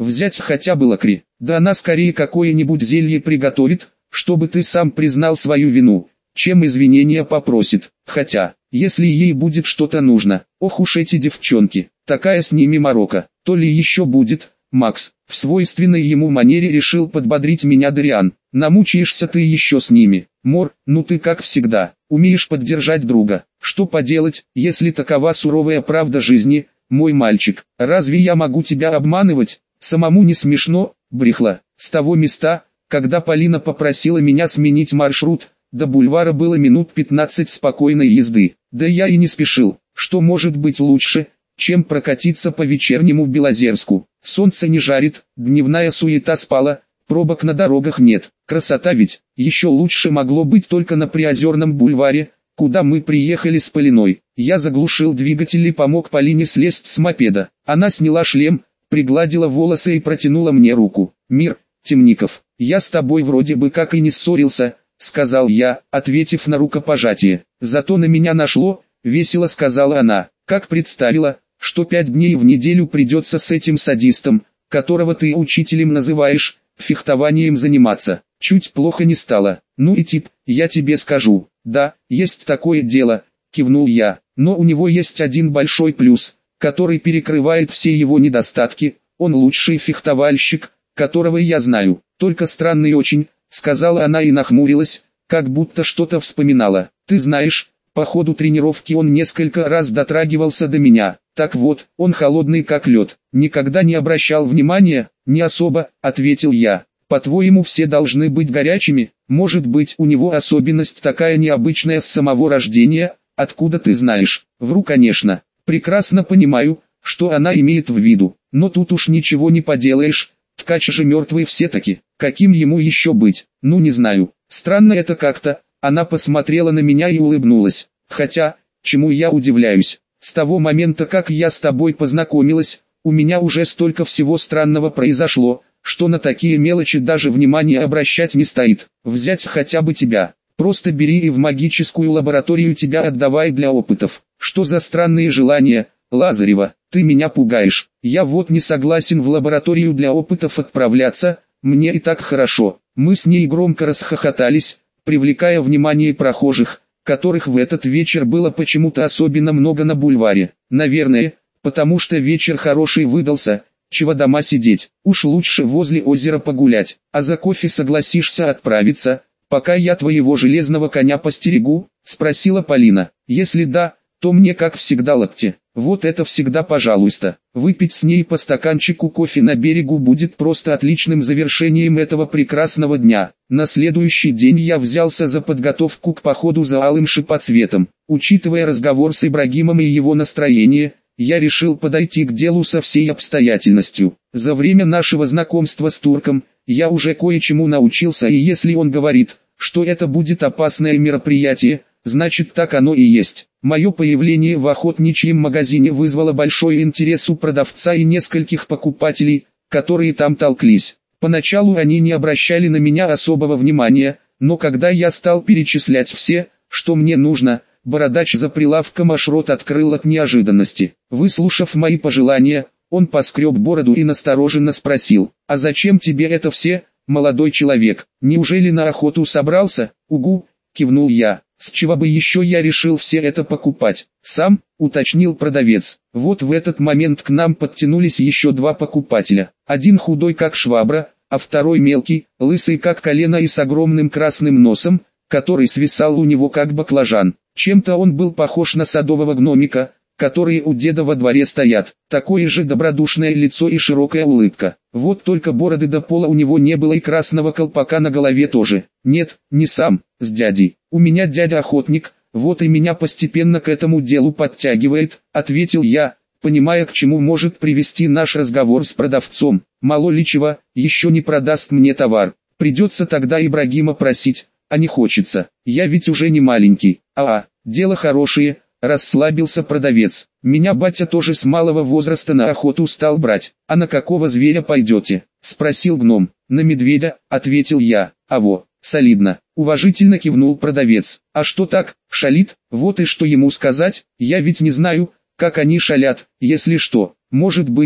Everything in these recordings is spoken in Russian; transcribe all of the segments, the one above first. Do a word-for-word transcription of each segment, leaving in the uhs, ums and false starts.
Взять хотя бы лакри. Да она скорее какое-нибудь зелье приготовит, чтобы ты сам признал свою вину, чем извинения попросит. Хотя, если ей будет что-то нужно, ох уж эти девчонки, такая с ними морока, то ли еще будет. Макс, в свойственной ему манере решил подбодрить меня Дариан. Намучаешься ты еще с ними. Мор, ну ты как всегда, умеешь поддержать друга. Что поделать, если такова суровая правда жизни, мой мальчик. Разве я могу тебя обманывать? Самому не смешно, брехла. С того места, когда Полина попросила меня сменить маршрут, до бульвара было минут пятнадцать спокойной езды. Да я и не спешил. Что может быть лучше, чем прокатиться по вечернему Белозерску? Солнце не жарит, дневная суета спала, пробок на дорогах нет. Красота ведь. Еще лучше могло быть только на Приозерном бульваре, куда мы приехали с Полиной. Я заглушил двигатель и помог Полине слезть с мопеда. Она сняла шлем, пригладила волосы и протянула мне руку. «Мир, Темников, я с тобой вроде бы как и не ссорился», — сказал я, ответив на рукопожатие. «Зато на меня нашло», — весело сказала она, — «как представила, что пять дней в неделю придется с этим садистом, которого ты учителем называешь, фехтованием заниматься. Чуть плохо не стало. Ну и тип, я тебе скажу, да, есть такое дело», — кивнул я, — «но у него есть один большой плюс, который перекрывает все его недостатки. Он лучший фехтовальщик, которого я знаю, только странный очень», — сказала она и нахмурилась, как будто что-то вспоминала. «Ты знаешь, по ходу тренировки он несколько раз дотрагивался до меня. Так вот, он холодный как лед. Никогда не обращал внимания?» «Не особо», — ответил я. «По-твоему, все должны быть горячими? Может быть, у него особенность такая необычная с самого рождения? Откуда ты знаешь?» «Вру, конечно. Прекрасно понимаю, что она имеет в виду, но тут уж ничего не поделаешь, ткач же мертвый все-таки, каким ему еще быть? Ну не знаю, странно это как-то». Она посмотрела на меня и улыбнулась. «Хотя, чему я удивляюсь, с того момента, как я с тобой познакомилась, у меня уже столько всего странного произошло, что на такие мелочи даже внимания обращать не стоит. Взять хотя бы тебя, просто бери и в магическую лабораторию тебя отдавай для опытов. Что за странные желания, Лазарева, ты меня пугаешь. Я вот не согласен в лабораторию для опытов отправляться, мне и так хорошо». Мы с ней громко расхохотались, привлекая внимание прохожих, которых в этот вечер было почему-то особенно много на бульваре. Наверное, потому что вечер хороший выдался, чего дома сидеть, уж лучше возле озера погулять. «А за кофе согласишься отправиться, пока я твоего железного коня постерегу?» — спросила Полина. «Если да, то мне как всегда лапти». «Вот это всегда пожалуйста». Выпить с ней по стаканчику кофе на берегу будет просто отличным завершением этого прекрасного дня. На следующий день я взялся за подготовку к походу за алым шипоцветом. Учитывая разговор с Ибрагимом и его настроение, я решил подойти к делу со всей обстоятельностью. За время нашего знакомства с турком, я уже кое-чему научился, и если он говорит, что это будет опасное мероприятие, значит так оно и есть. Мое появление в охотничьем магазине вызвало большой интерес у продавца и нескольких покупателей, которые там толклись. Поначалу они не обращали на меня особого внимания, но когда я стал перечислять все, что мне нужно, бородач за прилавком аж рот открыл от неожиданности. Выслушав мои пожелания, он поскреб бороду и настороженно спросил: «А зачем тебе это все, молодой человек? Неужели на охоту собрался?» «Угу», кивнул я. «С чего бы еще я решил все это покупать?» «Сам», уточнил продавец. Вот в этот момент к нам подтянулись еще два покупателя. Один худой как швабра, а второй мелкий, лысый как колено и с огромным красным носом, который свисал у него как баклажан. Чем-то он был похож на садового гномика, которые у деда во дворе стоят. Такое же добродушное лицо и широкая улыбка. Вот только бороды до пола у него не было и красного колпака на голове тоже. «Нет, не сам, с дядей. У меня дядя охотник, вот и меня постепенно к этому делу подтягивает», — ответил я, понимая, к чему может привести наш разговор с продавцом. Мало ли чего, еще не продаст мне товар. Придется тогда Ибрагима просить, а не хочется. Я ведь уже не маленький. А, дело хорошее. Расслабился продавец. «Меня батя тоже с малого возраста на охоту стал брать. А на какого зверя пойдете?» — спросил гном. «На медведя», — ответил я. «А во, солидно», — уважительно кивнул продавец. «А что так, шалит?» «Вот и что ему сказать, я ведь не знаю, как они шалят. Если что, может быть,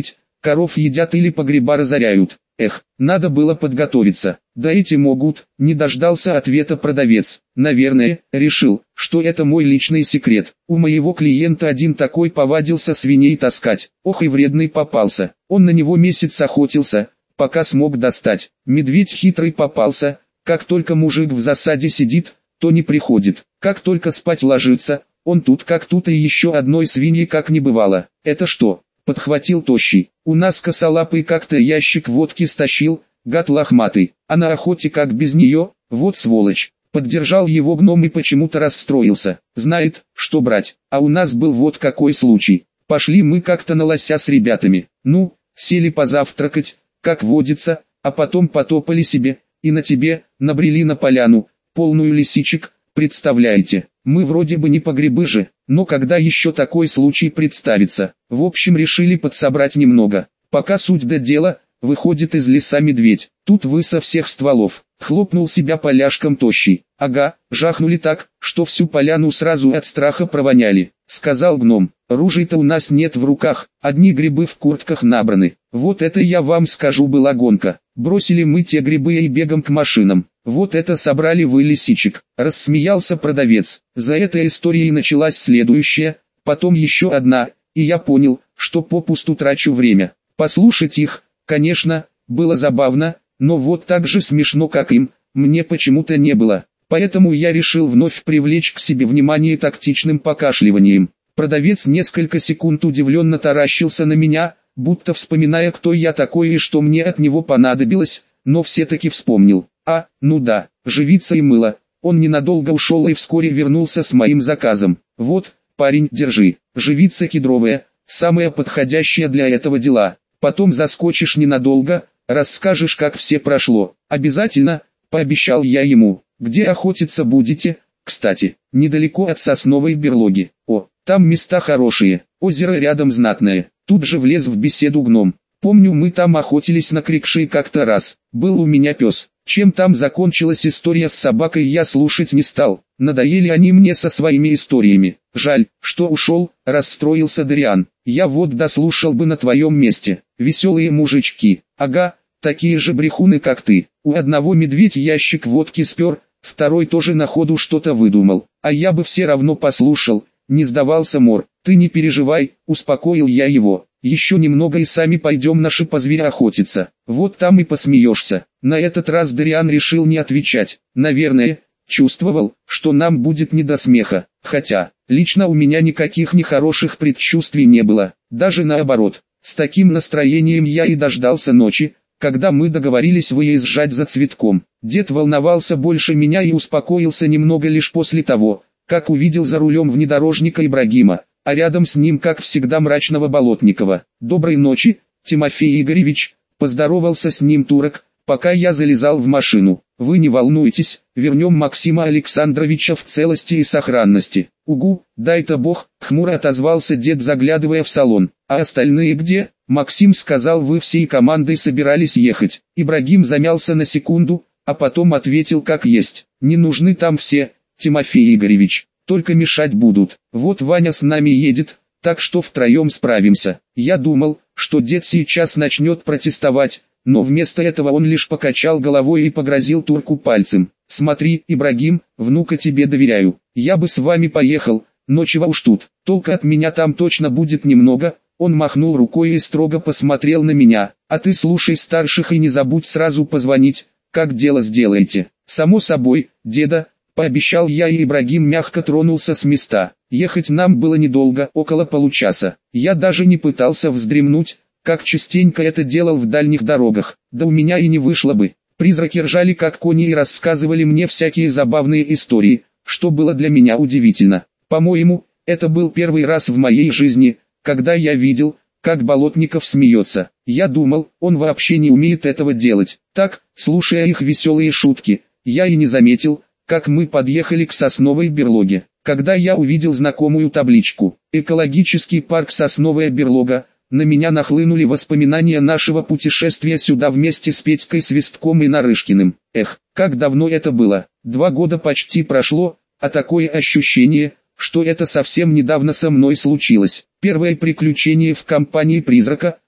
коров едят или погреба разоряют. Эх, надо было подготовиться. Да эти могут, не дождался ответа продавец. Наверное, решил, что это мой личный секрет. У моего клиента один такой повадился свиней таскать. Ох и вредный попался. Он на него месяц охотился, пока смог достать. Медведь хитрый попался. Как только мужик в засаде сидит, то не приходит. Как только спать ложится, он тут как тут, и еще одной свиньи как не бывало. Это что? Подхватил тощий. У нас косолапый как-то ящик водки стащил, гад лохматый. А на охоте как без нее, вот сволочь. Поддержал его гном и почему-то расстроился. Знает, что брать. А у нас был вот какой случай. Пошли мы как-то на лося с ребятами. Ну, сели позавтракать, как водится, а потом потопали себе, и на тебе, набрели на поляну, полную лисичек, представляете. Мы вроде бы не по грибы же, но когда еще такой случай представится. В общем решили подсобрать немного. Пока суть до дела, выходит из леса медведь. Тут вы со всех стволов. Хлопнул себя поляшком тощий. Ага, жахнули так, что всю поляну сразу от страха провоняли. Сказал гном, ружей-то у нас нет в руках, одни грибы в куртках набраны. Вот это я вам скажу была гонка. Бросили мы те грибы и бегом к машинам. Вот это собрали вы лисичек. Рассмеялся продавец. За этой историей началась следующая, потом еще одна, и я понял, что попусту трачу время. Послушать их, конечно, было забавно, но вот так же смешно, как им, мне почему-то не было. Поэтому я решил вновь привлечь к себе внимание тактичным покашливанием. Продавец несколько секунд удивленно таращился на меня, будто вспоминая, кто я такой и что мне от него понадобилось, но все-таки вспомнил. А, ну да, живица и мыло. Он ненадолго ушел и вскоре вернулся с моим заказом. Вот, парень, держи. Живица кедровая, самая подходящая для этого дела. Потом заскочишь ненадолго, расскажешь, как все прошло. Обязательно, пообещал я ему. Где охотиться будете? Кстати, недалеко от сосновой берлоги. О, там места хорошие, озеро рядом знатное. Тут же влез в беседу гном. Помню, мы там охотились на крикшей как-то раз. Был у меня пес. Чем там закончилась история с собакой, я слушать не стал. Надоели они мне со своими историями. Жаль, что ушел, расстроился Дариан. Я вот дослушал бы на твоем месте. Веселые мужички. Ага, такие же брехуны, как ты. У одного медведь ящик водки спер, второй тоже на ходу что-то выдумал. А я бы все равно послушал. Не сдавался Мор. Ты не переживай, успокоил я его. Еще немного и сами пойдем на шипозверя охотиться. Вот там и посмеешься. На этот раз Дариан решил не отвечать. Наверное, чувствовал, что нам будет не до смеха. Хотя, лично у меня никаких нехороших предчувствий не было. Даже наоборот. С таким настроением я и дождался ночи, когда мы договорились выезжать за цветком. Дед волновался больше меня и успокоился немного лишь после того, как увидел за рулем внедорожника Ибрагима, а рядом с ним, как всегда, мрачного Болотникова. «Доброй ночи, Тимофей Игоревич», — поздоровался с ним турок, пока я залезал в машину. «Вы не волнуйтесь, вернем Максима Александровича в целости и сохранности». «Угу, дай-то бог», — хмуро отозвался дед, заглядывая в салон. «А остальные где?» Максим сказал, вы всей командой собирались ехать. Ибрагим замялся на секунду, а потом ответил как есть. «Не нужны там все, Тимофей Игоревич. Только мешать будут. Вот Ваня с нами едет, так что втроем справимся». Я думал, что дед сейчас начнет протестовать, но вместо этого он лишь покачал головой и погрозил турку пальцем. «Смотри, Ибрагим, внука тебе доверяю. Я бы с вами поехал, но чего уж тут, толка от меня там точно будет немного». Он махнул рукой и строго посмотрел на меня. «А ты слушай старших и не забудь сразу позвонить, как дело сделаете». «Само собой, деда», — пообещал я, и Ибрагим мягко тронулся с места. Ехать нам было недолго, около получаса. Я даже не пытался вздремнуть, как частенько это делал в дальних дорогах. Да у меня и не вышло бы. Призраки ржали как кони и рассказывали мне всякие забавные истории, что было для меня удивительно. По-моему, это был первый раз в моей жизни, когда я видел, как Болотников смеется. Я думал, он вообще не умеет этого делать. Так, слушая их веселые шутки, я и не заметил, как мы подъехали к сосновой берлоге. Когда я увидел знакомую табличку «Экологический парк Сосновая берлога», на меня нахлынули воспоминания нашего путешествия сюда вместе с Петькой Свистком и Нарышкиным. Эх, как давно это было. Два года почти прошло, а такое ощущение, что это совсем недавно со мной случилось. Первое приключение в компании призрака,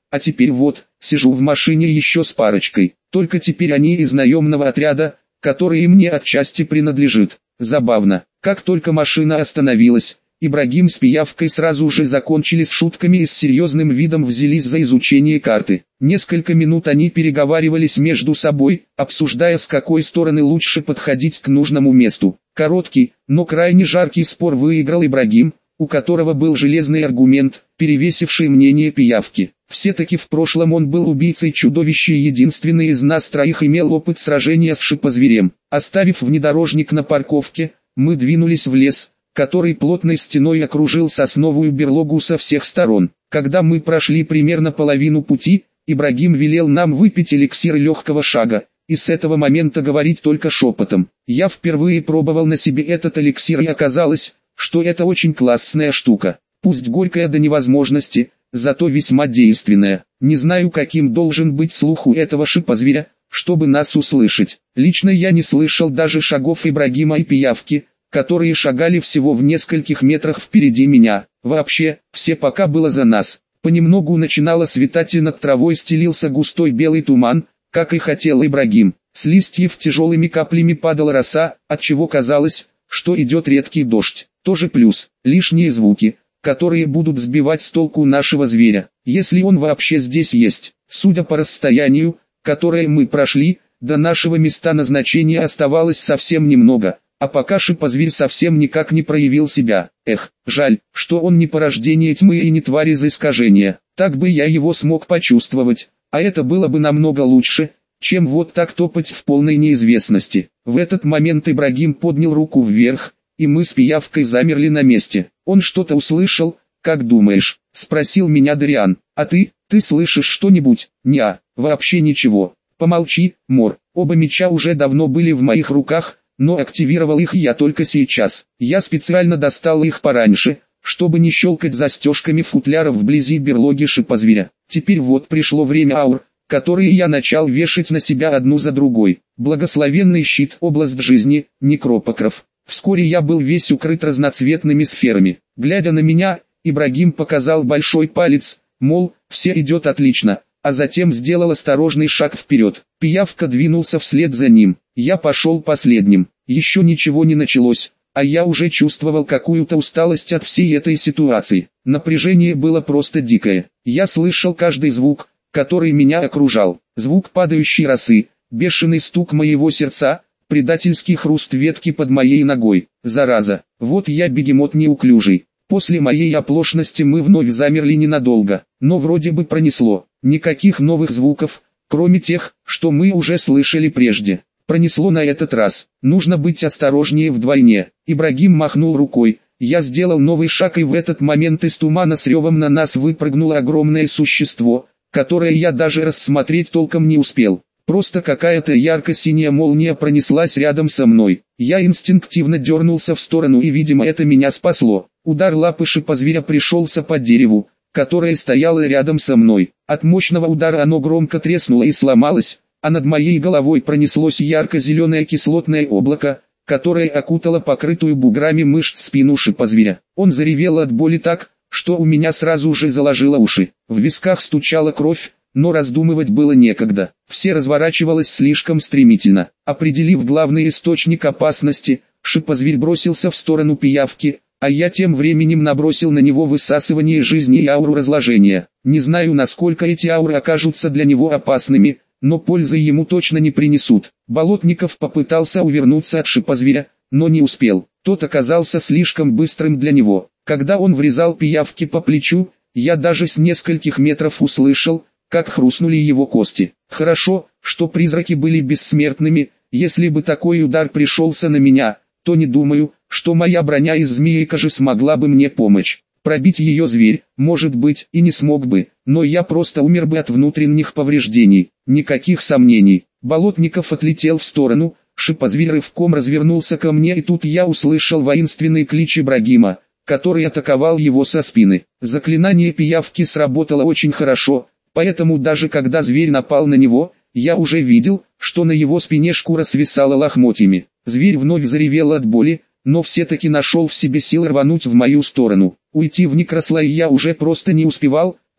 а теперь вот, сижу в машине еще с парочкой, только теперь они из наемного отряда, который мне отчасти принадлежит. Забавно, как только машина остановилась, Ибрагим с Пиявкой сразу же закончили с шутками и с серьезным видом взялись за изучение карты. Несколько минут они переговаривались между собой, обсуждая, с какой стороны лучше подходить к нужному месту. Короткий, но крайне жаркий спор выиграл Ибрагим, у которого был железный аргумент, перевесивший мнение Пиявки. Все-таки в прошлом он был убийцей чудовища и единственный из нас троих имел опыт сражения с шипозверем. Оставив внедорожник на парковке, мы двинулись в лес, который плотной стеной окружил сосновую берлогу со всех сторон. Когда мы прошли примерно половину пути, Ибрагим велел нам выпить эликсир легкого шага, и с этого момента говорить только шепотом. Я впервые пробовал на себе этот эликсир и оказалось, что это очень классная штука. Пусть горькая до невозможности, зато весьма действенная. Не знаю, каким должен быть слух у этого шипозверя, чтобы нас услышать. Лично я не слышал даже шагов Ибрагима и Пиявки, которые шагали всего в нескольких метрах впереди меня. Вообще, все пока было за нас. Понемногу начинало светать и над травой стелился густой белый туман, как и хотел Ибрагим. С листьев тяжелыми каплями падала роса, отчего казалось, что идет редкий дождь. Тоже плюс, лишние звуки, которые будут сбивать с толку нашего зверя, если он вообще здесь есть. Судя по расстоянию, которое мы прошли, до нашего места назначения оставалось совсем немного. А пока шипозверь совсем никак не проявил себя. Эх, жаль, что он не порождение тьмы и не тварь из искажения. Так бы я его смог почувствовать, а это было бы намного лучше, чем вот так топать в полной неизвестности. В этот момент Ибрагим поднял руку вверх, и мы с Пиявкой замерли на месте. Он что-то услышал, как думаешь? Спросил меня Дариан. А ты, ты слышишь что-нибудь? Неа, вообще ничего. Помолчи, Мор. Оба меча уже давно были в моих руках, но активировал их я только сейчас. Я специально достал их пораньше, чтобы не щелкать застежками футляров вблизи берлоги шипозверя. Теперь вот пришло время аур, которые я начал вешать на себя одну за другой. Благословенный щит, область жизни, некропокров. Вскоре я был весь укрыт разноцветными сферами. Глядя на меня, Ибрагим показал большой палец, мол, все идет отлично, а затем сделал осторожный шаг вперед. Пиявка двинулся вслед за ним. Я пошел последним. Еще ничего не началось, а я уже чувствовал какую-то усталость от всей этой ситуации. Напряжение было просто дикое. Я слышал каждый звук, который меня окружал. Звук падающей росы, бешеный стук моего сердца, предательский хруст ветки под моей ногой. Зараза, вот я бегемот неуклюжий. После моей оплошности мы вновь замерли ненадолго, но вроде бы пронесло. Никаких новых звуков, кроме тех, что мы уже слышали прежде. Пронесло на этот раз. Нужно быть осторожнее вдвойне. Ибрагим махнул рукой. Я сделал новый шаг, и в этот момент из тумана с ревом на нас выпрыгнуло огромное существо, которое я даже рассмотреть толком не успел. Просто какая-то ярко-синяя молния пронеслась рядом со мной. Я инстинктивно дернулся в сторону, и, видимо, это меня спасло. Удар лапы шипозверя пришелся по дереву, которое стояло рядом со мной. От мощного удара оно громко треснуло и сломалось, а над моей головой пронеслось ярко-зеленое кислотное облако, которое окутало покрытую буграми мышц спину шипозверя. Он заревел от боли так, что у меня сразу же заложило уши. В висках стучала кровь, но раздумывать было некогда. Все разворачивалось слишком стремительно. Определив главный источник опасности, шипозверь бросился в сторону Пиявки, а я тем временем набросил на него высасывание жизни и ауру разложения. Не знаю, насколько эти ауры окажутся для него опасными, но пользы ему точно не принесут. Болотников попытался увернуться от шипозверя, но не успел. Тот оказался слишком быстрым для него. Когда он врезал Пиявке по плечу, я даже с нескольких метров услышал, как хрустнули его кости. Хорошо, что призраки были бессмертными. Если бы такой удар пришелся на меня, то не думаю, что моя броня из змеи-кожи смогла бы мне помочь. Пробить ее зверь, может быть, и не смог бы, но я просто умер бы от внутренних повреждений. Никаких сомнений. Болотников отлетел в сторону, шипозверь рывком развернулся ко мне, и тут я услышал воинственный клич Ибрагима, который атаковал его со спины. Заклинание Пиявки сработало очень хорошо, поэтому даже когда зверь напал на него, я уже видел, что на его спине шкура свисала лохмотьями. Зверь вновь заревел от боли, но все-таки нашел в себе силы рвануть в мою сторону. Уйти в некрослой я уже просто не успевал,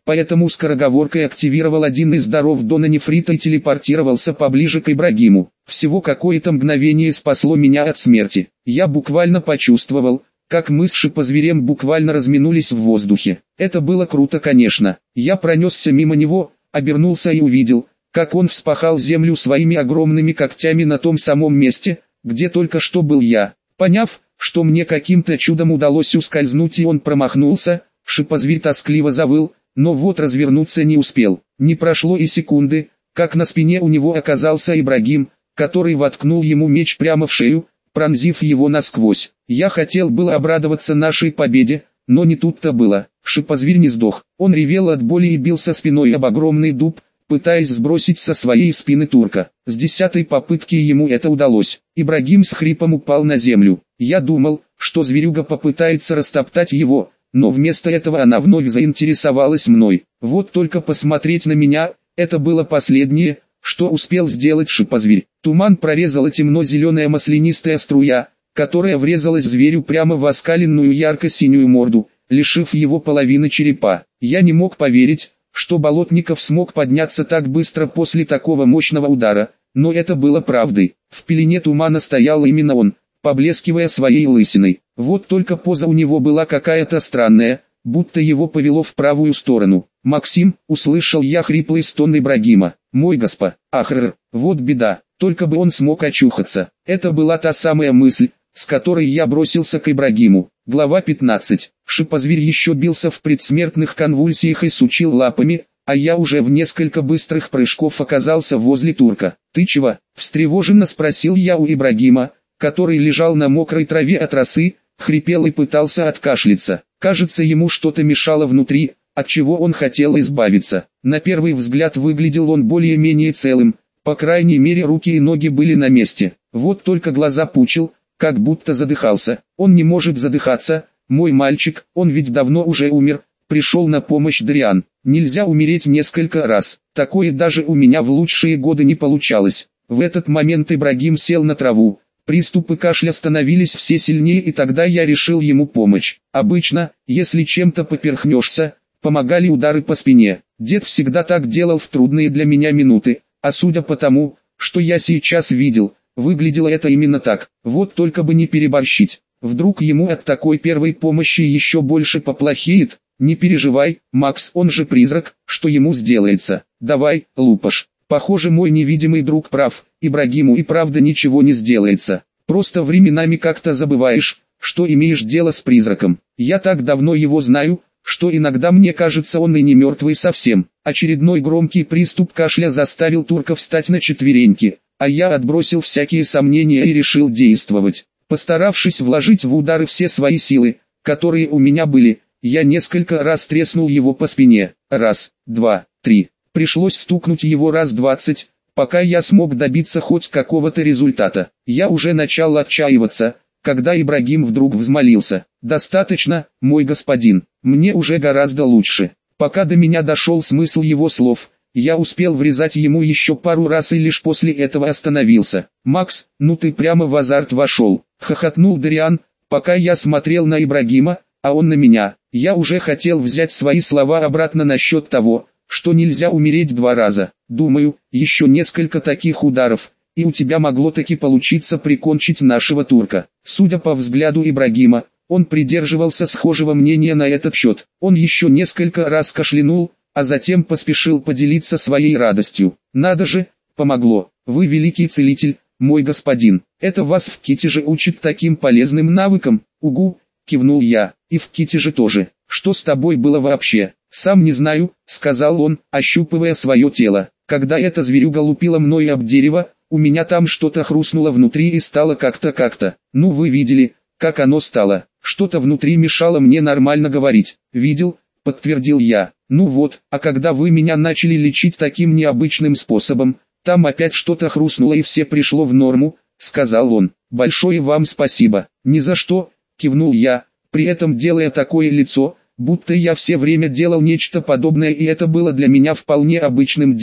поэтому скороговоркой активировал один из даров Дона Нефрита и телепортировался поближе к Ибрагиму. Всего какое-то мгновение спасло меня от смерти. Я буквально почувствовал, как мы с шипозверем буквально разминулись в воздухе. Это было круто, конечно. Я пронесся мимо него, обернулся и увидел, как он вспахал землю своими огромными когтями на том самом месте, где только что был я. Поняв, что мне каким-то чудом удалось ускользнуть и он промахнулся, шипозверь тоскливо завыл, но вот развернуться не успел. Не прошло и секунды, как на спине у него оказался Ибрагим, который воткнул ему меч прямо в шею, пронзив его насквозь. Я хотел было обрадоваться нашей победе, но не тут-то было. Шипозверь не сдох. Он ревел от боли и бился спиной об огромный дуб, пытаясь сбросить со своей спины турка. С десятой попытки ему это удалось. Ибрагим с хрипом упал на землю. Я думал, что зверюга попытается растоптать его, но вместо этого она вновь заинтересовалась мной. Вот только посмотреть на меня, это было последнее, что успел сделать шипозверь. Туман прорезала темно-зеленая маслянистая струя, которая врезалась зверю прямо в оскаленную ярко-синюю морду, лишив его половины черепа. Я не мог поверить, что Болотников смог подняться так быстро после такого мощного удара, но это было правдой. В пелене тумана стоял именно он, поблескивая своей лысиной. Вот только поза у него была какая-то странная, будто его повело в правую сторону. «Максим», — услышал я хриплый стон Ибрагима. «Мой госпо, ахр, вот беда, только бы он смог очухаться». Это была та самая мысль, с которой я бросился к Ибрагиму. Глава пятнадцать. Шипозверь еще бился в предсмертных конвульсиях и сучил лапами, а я уже в несколько быстрых прыжков оказался возле турка. «Ты чего?» — встревоженно спросил я у Ибрагима, который лежал на мокрой траве от росы, хрипел и пытался откашляться. Кажется, ему что-то мешало внутри, от чего он хотел избавиться. На первый взгляд выглядел он более-менее целым, по крайней мере руки и ноги были на месте. Вот только глаза пучил, как будто задыхался. Он не может задыхаться, мой мальчик, он ведь давно уже умер. Пришел на помощь Дариан. Нельзя умереть несколько раз, такое даже у меня в лучшие годы не получалось. В этот момент Ибрагим сел на траву. Приступы кашля становились все сильнее, и тогда я решил ему помочь. Обычно, если чем-то поперхнешься, помогали удары по спине. Дед всегда так делал в трудные для меня минуты, а судя по тому, что я сейчас видел, выглядело это именно так. Вот только бы не переборщить. Вдруг ему от такой первой помощи еще больше поплохеет. Не переживай, Макс, он же призрак, что ему сделается. Давай, лупаш. Похоже, мой невидимый друг прав, Ибрагиму и правда ничего не сделается. Просто временами как-то забываешь, что имеешь дело с призраком. Я так давно его знаю, что иногда мне кажется, он и не мертвый совсем. Очередной громкий приступ кашля заставил турка встать на четвереньки, а я отбросил всякие сомнения и решил действовать. Постаравшись вложить в удары все свои силы, которые у меня были, я несколько раз треснул его по спине. Раз, два, три. Пришлось стукнуть его раз двадцать, пока я смог добиться хоть какого-то результата. Я уже начал отчаиваться, когда Ибрагим вдруг взмолился. «Достаточно, мой господин, мне уже гораздо лучше». Пока до меня дошел смысл его слов, я успел врезать ему еще пару раз и лишь после этого остановился. «Макс, ну ты прямо в азарт вошел», — хохотнул Дариан, пока я смотрел на Ибрагима, а он на меня. Я уже хотел взять свои слова обратно насчет того, что нельзя умереть два раза. Думаю, еще несколько таких ударов, и у тебя могло таки получиться прикончить нашего турка. Судя по взгляду Ибрагима, он придерживался схожего мнения на этот счет. Он еще несколько раз кашлянул, а затем поспешил поделиться своей радостью. Надо же, помогло. Вы великий целитель, мой господин. Это вас в Китеже учат таким полезным навыкам. Угу, кивнул я. И в Китеже тоже. Что с тобой было вообще? «Сам не знаю», — сказал он, ощупывая свое тело. «Когда эта зверюга лупила мной об дерево, у меня там что-то хрустнуло внутри и стало как-то как-то. Ну вы видели, как оно стало. Что-то внутри мешало мне нормально говорить». «Видел», — подтвердил я. «Ну вот, а когда вы меня начали лечить таким необычным способом, там опять что-то хрустнуло и все пришло в норму», — сказал он. «Большое вам спасибо». «Ни за что», — кивнул я, при этом делая такое лицо, будто я все время делал нечто подобное и это было для меня вполне обычным делом.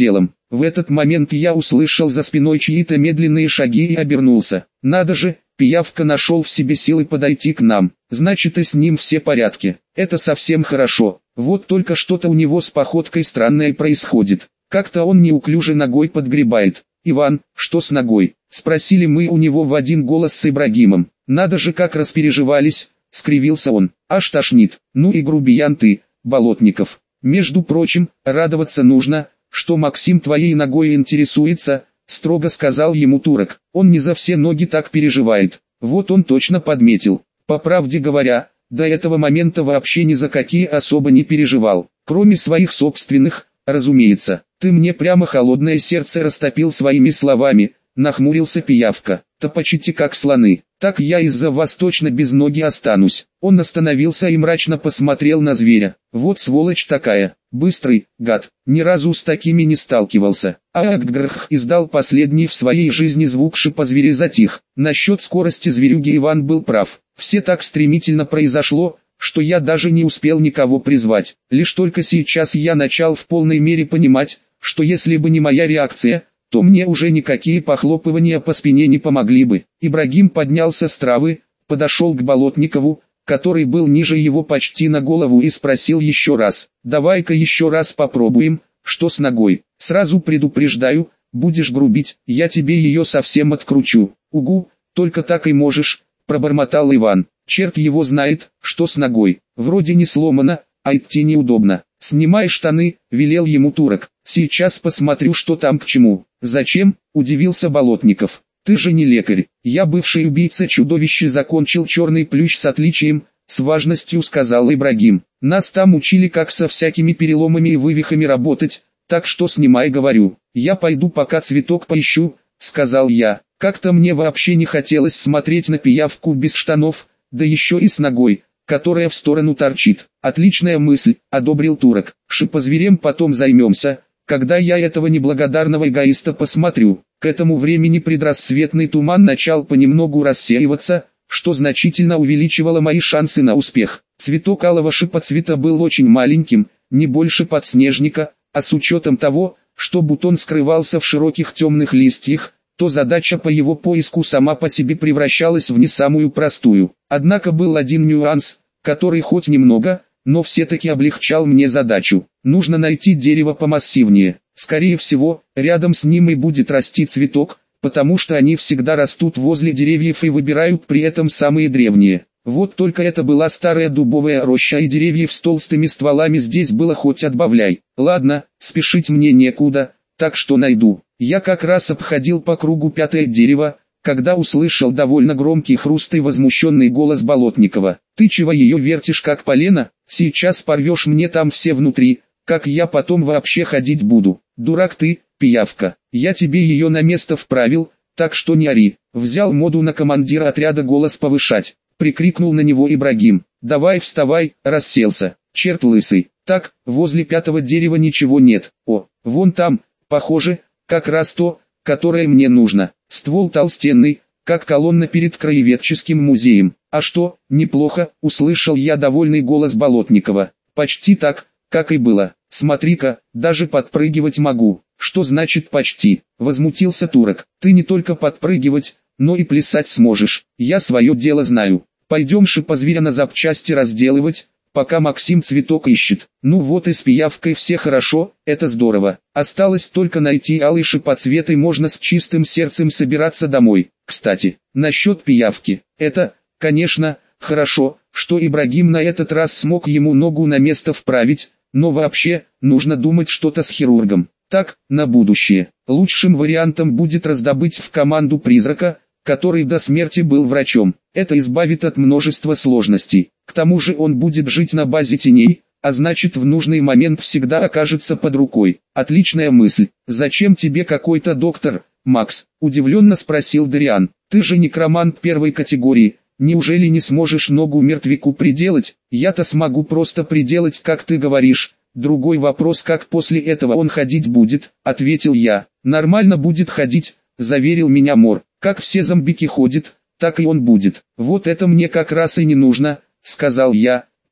В этот момент я услышал за спиной чьи-то медленные шаги и обернулся. Надо же, Пиявка нашел в себе силы подойти к нам. Значит, и с ним все порядки. Это совсем хорошо. Вот только что-то у него с походкой странное происходит. Как-то он неуклюже ногой подгребает. «Иван, что с ногой?» — спросили мы у него в один голос с Ибрагимом. «Надо же, как распереживались!» — скривился он. «Аж тошнит. Ну и грубиян ты, Болотников. Между прочим, радоваться нужно, что Максим твоей ногой интересуется», — строго сказал ему турок. «Он не за все ноги так переживает». Вот он точно подметил. По правде говоря, до этого момента вообще ни за какие особо не переживал, кроме своих собственных, разумеется. «Ты мне прямо холодное сердце растопил своими словами», — нахмурился Пиявка. «Топочите как слоны, так я из-за вас точно без ноги останусь». Он остановился и мрачно посмотрел на зверя. «Вот сволочь такая, быстрый, гад, ни разу с такими не сталкивался». Ааггрх издал последний в своей жизни звук шипа, зверя затих. Насчет скорости зверюги Иван был прав. Все так стремительно произошло, что я даже не успел никого призвать. Лишь только сейчас я начал в полной мере понимать, что если бы не моя реакция, то мне уже никакие похлопывания по спине не помогли бы. Ибрагим поднялся с травы, подошел к Болотникову, который был ниже его почти на голову, и спросил еще раз: «Давай-ка еще раз попробуем, что с ногой? Сразу предупреждаю, будешь грубить, я тебе ее совсем откручу». «Угу, только так и можешь», — пробормотал Иван. «Черт его знает, что с ногой, вроде не сломано, а идти неудобно». «Снимай штаны», — велел ему турок. «Сейчас посмотрю, что там к чему». «Зачем?» — удивился Болотников. «Ты же не лекарь». «Я бывший убийца-чудовище, закончил черный плющ с отличием», — с важностью сказал Ибрагим. «Нас там учили, как со всякими переломами и вывихами работать, так что снимай, говорю». «Я пойду пока цветок поищу», — сказал я. Как-то мне вообще не хотелось смотреть на Пиявку без штанов, да еще и с ногой, которая в сторону торчит. «Отличная мысль», — одобрил турок. «Шипозверем потом займемся, когда я этого неблагодарного эгоиста посмотрю». К этому времени предрассветный туман начал понемногу рассеиваться, что значительно увеличивало мои шансы на успех. Цветок алого шипоцвета был очень маленьким, не больше подснежника, а с учетом того, что бутон скрывался в широких темных листьях, то задача по его поиску сама по себе превращалась в не самую простую. Однако был один нюанс, который хоть немного, но все-таки облегчал мне задачу. Нужно найти дерево помассивнее. Скорее всего, рядом с ним и будет расти цветок, потому что они всегда растут возле деревьев и выбирают при этом самые древние. Вот только это была старая дубовая роща, и деревьев с толстыми стволами здесь было хоть отбавляй. Ладно, спешить мне некуда, так что найду. Я как раз обходил по кругу пятое дерево, когда услышал довольно громкий хруст и возмущенный голос Болотникова. «Ты чего ее вертишь как полено? Сейчас порвешь мне там все внутри, как я потом вообще ходить буду? Дурак ты, Пиявка, я тебе ее на место вправил, так что не ори». Взял моду на командира отряда голос повышать. Прикрикнул на него Ибрагим. «Давай вставай», расселся. «Черт лысый, так, возле пятого дерева ничего нет. О, вон там, похоже, как раз то, которое мне нужно. Ствол толстенный, как колонна перед краеведческим музеем». «А что, неплохо», — услышал я довольный голос Болотникова. «Почти так, как и было. Смотри-ка, даже подпрыгивать могу». «Что значит почти?» — возмутился турок. «Ты не только подпрыгивать, но и плясать сможешь. Я свое дело знаю. Пойдем шипозверя на запчасти разделывать, пока Максим цветок ищет». Ну вот и с Пиявкой все хорошо, это здорово. Осталось только найти алый шипоцвет, и можно с чистым сердцем собираться домой. Кстати, насчет Пиявки. Это, конечно, хорошо, что Ибрагим на этот раз смог ему ногу на место вправить, но вообще, нужно думать что-то с хирургом. Так, на будущее. Лучшим вариантом будет раздобыть в команду призрака, который до смерти был врачом. Это избавит от множества сложностей. К тому же он будет жить на базе теней, а значит в нужный момент всегда окажется под рукой. Отличная мысль. «Зачем тебе какой-то доктор, Макс?» – удивленно спросил Дариан. «Ты же некромант первой категории. Неужели не сможешь ногу мертвяку приделать?» «Я-то смогу просто приделать, как ты говоришь. Другой вопрос, как после этого он ходить будет», — ответил я. «Нормально будет ходить», — заверил меня Мор. «Как все зомбики ходят, так и он будет». «Вот это мне как раз и не нужно», — сказал я,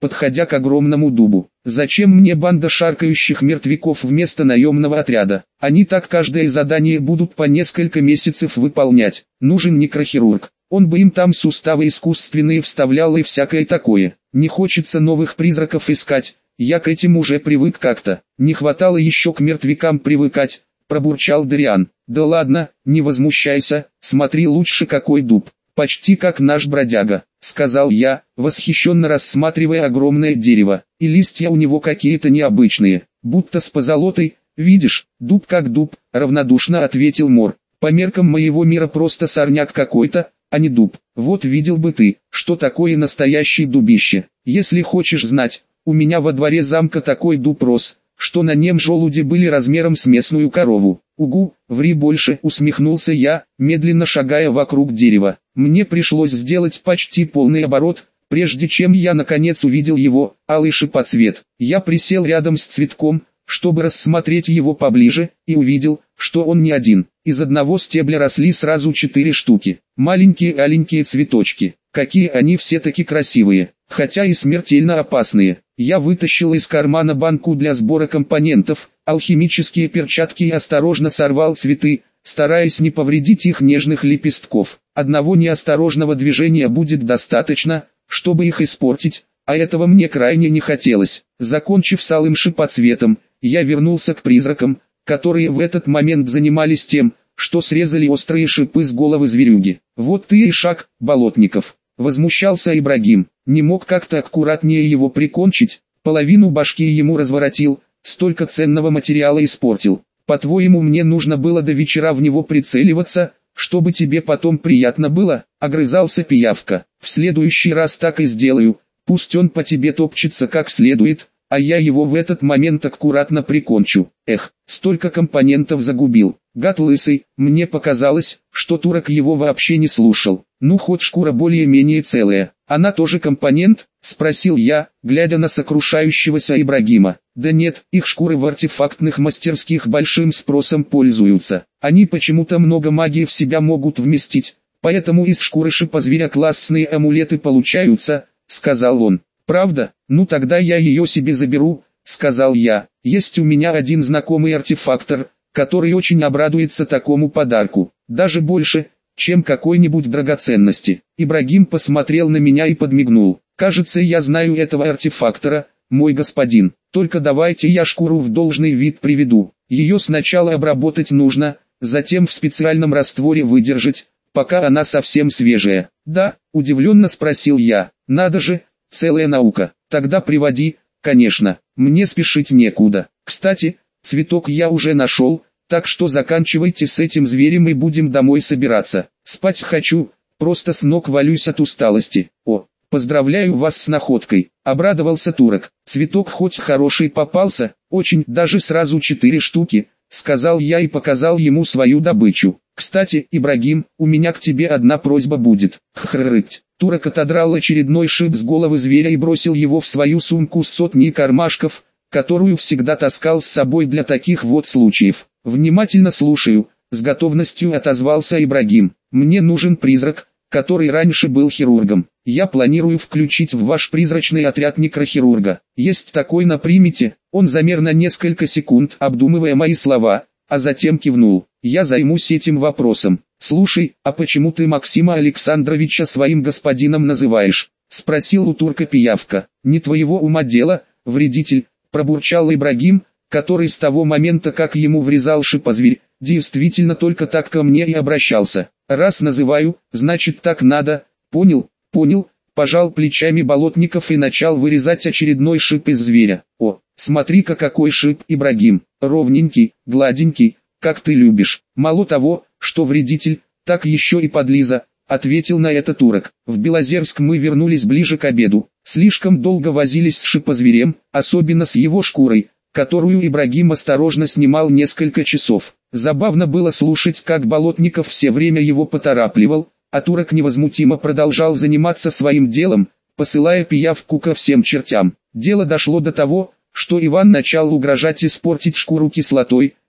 подходя к огромному дубу. «Зачем мне банда шаркающих мертвяков вместо наемного отряда? Они так каждое задание будут по несколько месяцев выполнять. Нужен некрохирург. Он бы им там суставы искусственные вставлял и всякое такое. Не хочется новых призраков искать, я к этим уже привык как-то. Не хватало еще к мертвякам привыкать», — пробурчал Дариан. «Да ладно, не возмущайся, смотри лучше какой дуб. Почти как наш бродяга», — сказал я, восхищенно рассматривая огромное дерево. «И листья у него какие-то необычные, будто с позолотой. Видишь, дуб как дуб», — равнодушно ответил Мор. «По меркам моего мира просто сорняк какой-то, а не дуб. Вот видел бы ты, что такое настоящий дубище. Если хочешь знать, у меня во дворе замка такой дуб рос, что на нем желуди были размером с местную корову». «Угу, ври больше», — усмехнулся я, медленно шагая вокруг дерева. Мне пришлось сделать почти полный оборот, прежде чем я наконец увидел его, алый шипоцвет. Я присел рядом с цветком, чтобы рассмотреть его поближе, и увидел, что он не один. Из одного стебля росли сразу четыре штуки. Маленькие аленькие цветочки. Какие они все-таки красивые, хотя и смертельно опасные. Я вытащил из кармана банку для сбора компонентов, алхимические перчатки и осторожно сорвал цветы, стараясь не повредить их нежных лепестков. Одного неосторожного движения будет достаточно, чтобы их испортить, а этого мне крайне не хотелось. Закончив с алым шипоцветом, я вернулся к призракам, которые в этот момент занимались тем, что срезали острые шипы с головы зверюги. «Вот ты и шаг, Болотников», — возмущался Ибрагим. «Не мог как-то аккуратнее его прикончить, половину башки ему разворотил, столько ценного материала испортил. По-твоему, мне нужно было до вечера в него прицеливаться, чтобы тебе потом приятно было?» — огрызался Пиявка. «В следующий раз так и сделаю, пусть он по тебе топчется как следует, а я его в этот момент аккуратно прикончу». Эх, столько компонентов загубил. Гад лысый, мне показалось, что турок его вообще не слушал. «Ну хоть шкура более-менее целая. Она тоже компонент?» — спросил я, глядя на сокрушающегося Ибрагима. «Да нет, их шкуры в артефактных мастерских большим спросом пользуются. Они почему-то много магии в себя могут вместить, поэтому из шкуры шипозверя классные амулеты получаются», — сказал он. «Правда? Ну тогда я ее себе заберу», — сказал я. «Есть у меня один знакомый артефактор, который очень обрадуется такому подарку, даже больше, чем какой-нибудь драгоценности». Ибрагим посмотрел на меня и подмигнул. «Кажется, я знаю этого артефактора, мой господин. Только давайте я шкуру в должный вид приведу. Ее сначала обработать нужно, затем в специальном растворе выдержать, пока она совсем свежая». «Да?» – удивленно спросил я. «Надо же, целая наука. Тогда приводи, конечно, мне спешить некуда. Кстати, цветок я уже нашел, так что заканчивайте с этим зверем и будем домой собираться. Спать хочу, просто с ног валюсь от усталости». «О, поздравляю вас с находкой», — обрадовался турок. «Цветок хоть хороший попался, очень, даже сразу четыре штуки», — сказал я и показал ему свою добычу. «Кстати, Ибрагим, у меня к тебе одна просьба будет». Хрррыть. Турок отодрал очередной шип с головы зверя и бросил его в свою сумку с сотней кармашков, которую всегда таскал с собой для таких вот случаев. «Внимательно слушаю», — с готовностью отозвался Ибрагим. «Мне нужен призрак, который раньше был хирургом. Я планирую включить в ваш призрачный отряд некрохирурга. Есть такой на примете». Он замер на несколько секунд, обдумывая мои слова, а затем кивнул. «Я займусь этим вопросом». «Слушай, а почему ты Максима Александровича своим господином называешь?» — спросил у турка Пиявка. «Не твоего ума дело, вредитель», — пробурчал Ибрагим, который с того момента, как ему врезал шипозверь, действительно только так ко мне и обращался. «Раз называю, значит так надо, понял, понял», — пожал плечами Болотников и начал вырезать очередной шип из зверя. «О, смотри-ка какой шип, Ибрагим, ровненький, гладенький, как ты любишь. Мало того, что вредитель, так еще и подлиза», — ответил на это турок. В Белозерск мы вернулись ближе к обеду. Слишком долго возились с шипозверем, особенно с его шкурой, которую Ибрагим осторожно снимал несколько часов. Забавно было слушать, как Болотников все время его поторапливал, а турок невозмутимо продолжал заниматься своим делом, посылая Пиявку ко всем чертям. Дело дошло до того, что Иван начал угрожать испортить шкуру кислотой,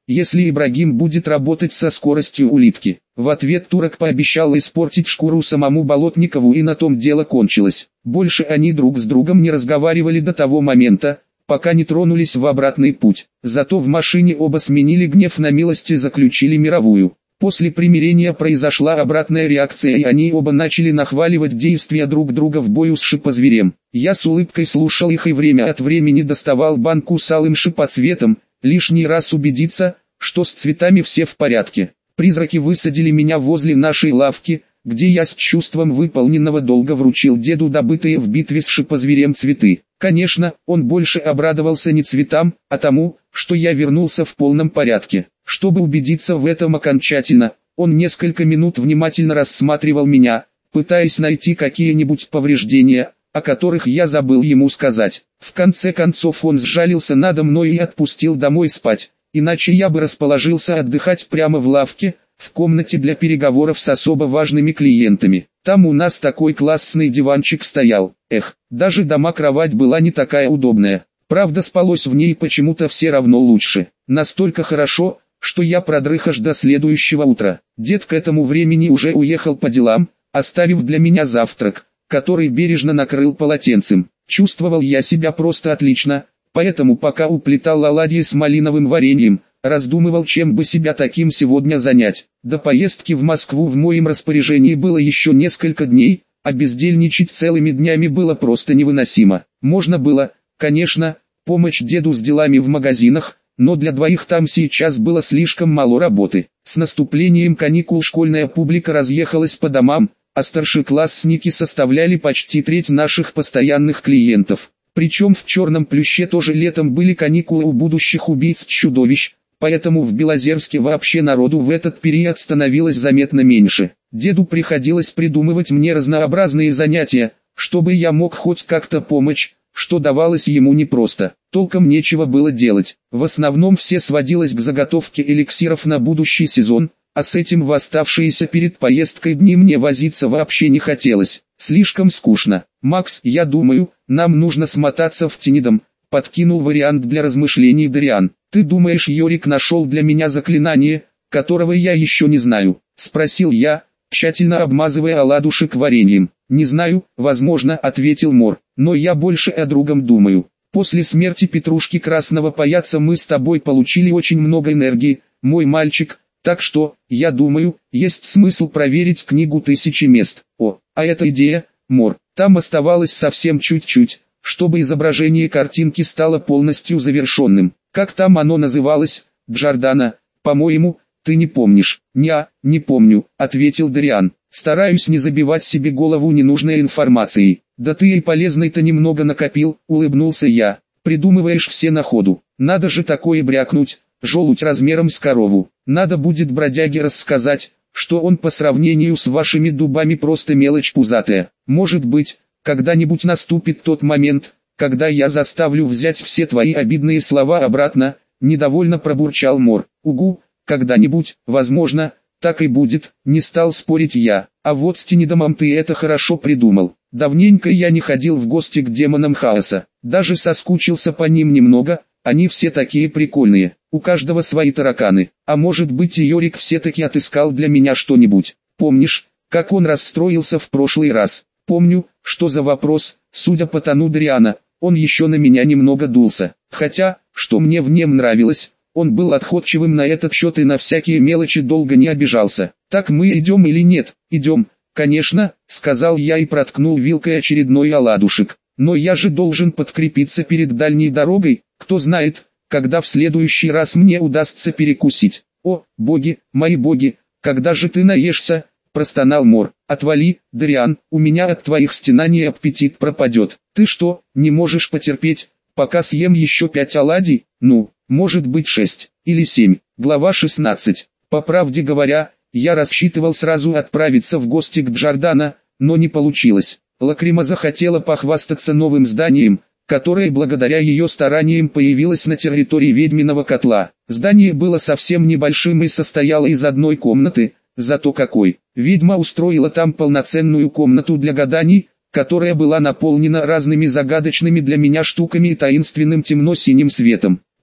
если Ибрагим будет работать со скоростью улитки. В ответ турок пообещал испортить шкуру самому Болотникову, и на том дело кончилось. Больше они друг с другом не разговаривали до того момента, пока не тронулись в обратный путь. Зато в машине оба сменили гнев на милость и заключили мировую. После примирения произошла обратная реакция, и они оба начали нахваливать действия друг друга в бою с шипозверем. Я с улыбкой слушал их и время от времени доставал банку с алым шипоцветом, лишний раз убедиться, что с цветами все в порядке. Призраки высадили меня возле нашей лавки, где я с чувством выполненного долга вручил деду добытые в битве с шипозверем цветы. Конечно, он больше обрадовался не цветам, а тому, что я вернулся в полном порядке. Чтобы убедиться в этом окончательно, он несколько минут внимательно рассматривал меня, пытаясь найти какие-нибудь повреждения, о которых я забыл ему сказать. В конце концов он сжалился надо мной и отпустил домой спать, иначе я бы расположился отдыхать прямо в лавке, в комнате для переговоров с особо важными клиентами. Там у нас такой классный диванчик стоял. Эх, даже дома-кровать была не такая удобная. Правда, спалось в ней почему-то все равно лучше. Настолько хорошо, что я продрых аж до следующего утра. Дед к этому времени уже уехал по делам, оставив для меня завтрак, который бережно накрыл полотенцем. Чувствовал я себя просто отлично, поэтому пока уплетал оладьи с малиновым вареньем, раздумывал, чем бы себя таким сегодня занять. До поездки в Москву в моем распоряжении было еще несколько дней, а бездельничать целыми днями было просто невыносимо. Можно было, конечно, помочь деду с делами в магазинах, но для двоих там сейчас было слишком мало работы. С наступлением каникул школьная публика разъехалась по домам, а старшеклассники составляли почти треть наших постоянных клиентов. Причем в черном плюще тоже летом были каникулы у будущих убийц-чудовищ, поэтому в Белозерске вообще народу в этот период становилось заметно меньше. Деду приходилось придумывать мне разнообразные занятия, чтобы я мог хоть как-то помочь, что давалось ему непросто. Толком нечего было делать. В основном все сводилось к заготовке эликсиров на будущий сезон, а с этим в оставшиеся перед поездкой дни мне возиться вообще не хотелось. Слишком скучно. «Макс, я думаю, нам нужно смотаться в Тенидом», — подкинул вариант для размышлений Дариан. «Ты думаешь, Йорик нашел для меня заклинание, которого я еще не знаю?» — спросил я, тщательно обмазывая оладушек вареньем. «Не знаю, возможно», — ответил Мор, — «но я больше о другом думаю. После смерти Петрушки Красного Паяца мы с тобой получили очень много энергии, мой мальчик, так что, я думаю, есть смысл проверить книгу «Тысячи мест». О, а эта идея, Мор, там оставалось совсем чуть-чуть, чтобы изображение картинки стало полностью завершенным. Как там оно называлось, Джордана, по-моему, ты не помнишь?» «Неа, не помню», — ответил Дариан. «Стараюсь не забивать себе голову ненужной информацией». «Да ты и полезной-то немного накопил», — улыбнулся я. «Придумываешь все на ходу. Надо же такое брякнуть, желудь размером с корову. Надо будет бродяге рассказать, что он по сравнению с вашими дубами просто мелочь пузатая. Может быть, когда-нибудь наступит тот момент, когда я заставлю взять все твои обидные слова обратно», — недовольно пробурчал Мор. «Угу, когда-нибудь, возможно, так и будет», — не стал спорить я. «А вот с Тенидомом ты это хорошо придумал. Давненько я не ходил в гости к демонам хаоса, даже соскучился по ним немного, они все такие прикольные, у каждого свои тараканы. А может быть, и Йорик все-таки отыскал для меня что-нибудь. Помнишь, как он расстроился в прошлый раз?» «Помню, что за вопрос», судя по тону Дариана, он еще на меня немного дулся. Хотя, что мне в нем нравилось, он был отходчивым на этот счет и на всякие мелочи долго не обижался. «Так мы идем или нет?» «Идем, конечно», — сказал я и проткнул вилкой очередной оладушек. «Но я же должен подкрепиться перед дальней дорогой, кто знает, когда в следующий раз мне удастся перекусить». «О, боги, мои боги, когда же ты наешься?» — простонал Мор. «Отвали, Дариан, у меня от твоих стенаний аппетит пропадет. Ты что, не можешь потерпеть, пока съем еще пять оладий? Ну, может быть шесть, или семь». Глава шестнадцать. По правде говоря, я рассчитывал сразу отправиться в гости к Джордана, но не получилось. Лакрима захотела похвастаться новым зданием, которое благодаря ее стараниям появилось на территории ведьминого котла. Здание было совсем небольшим и состояло из одной комнаты, зато какой. Ведьма устроила там полноценную комнату для гаданий, которая была наполнена разными загадочными для меня штуками и таинственным темно-синим светом.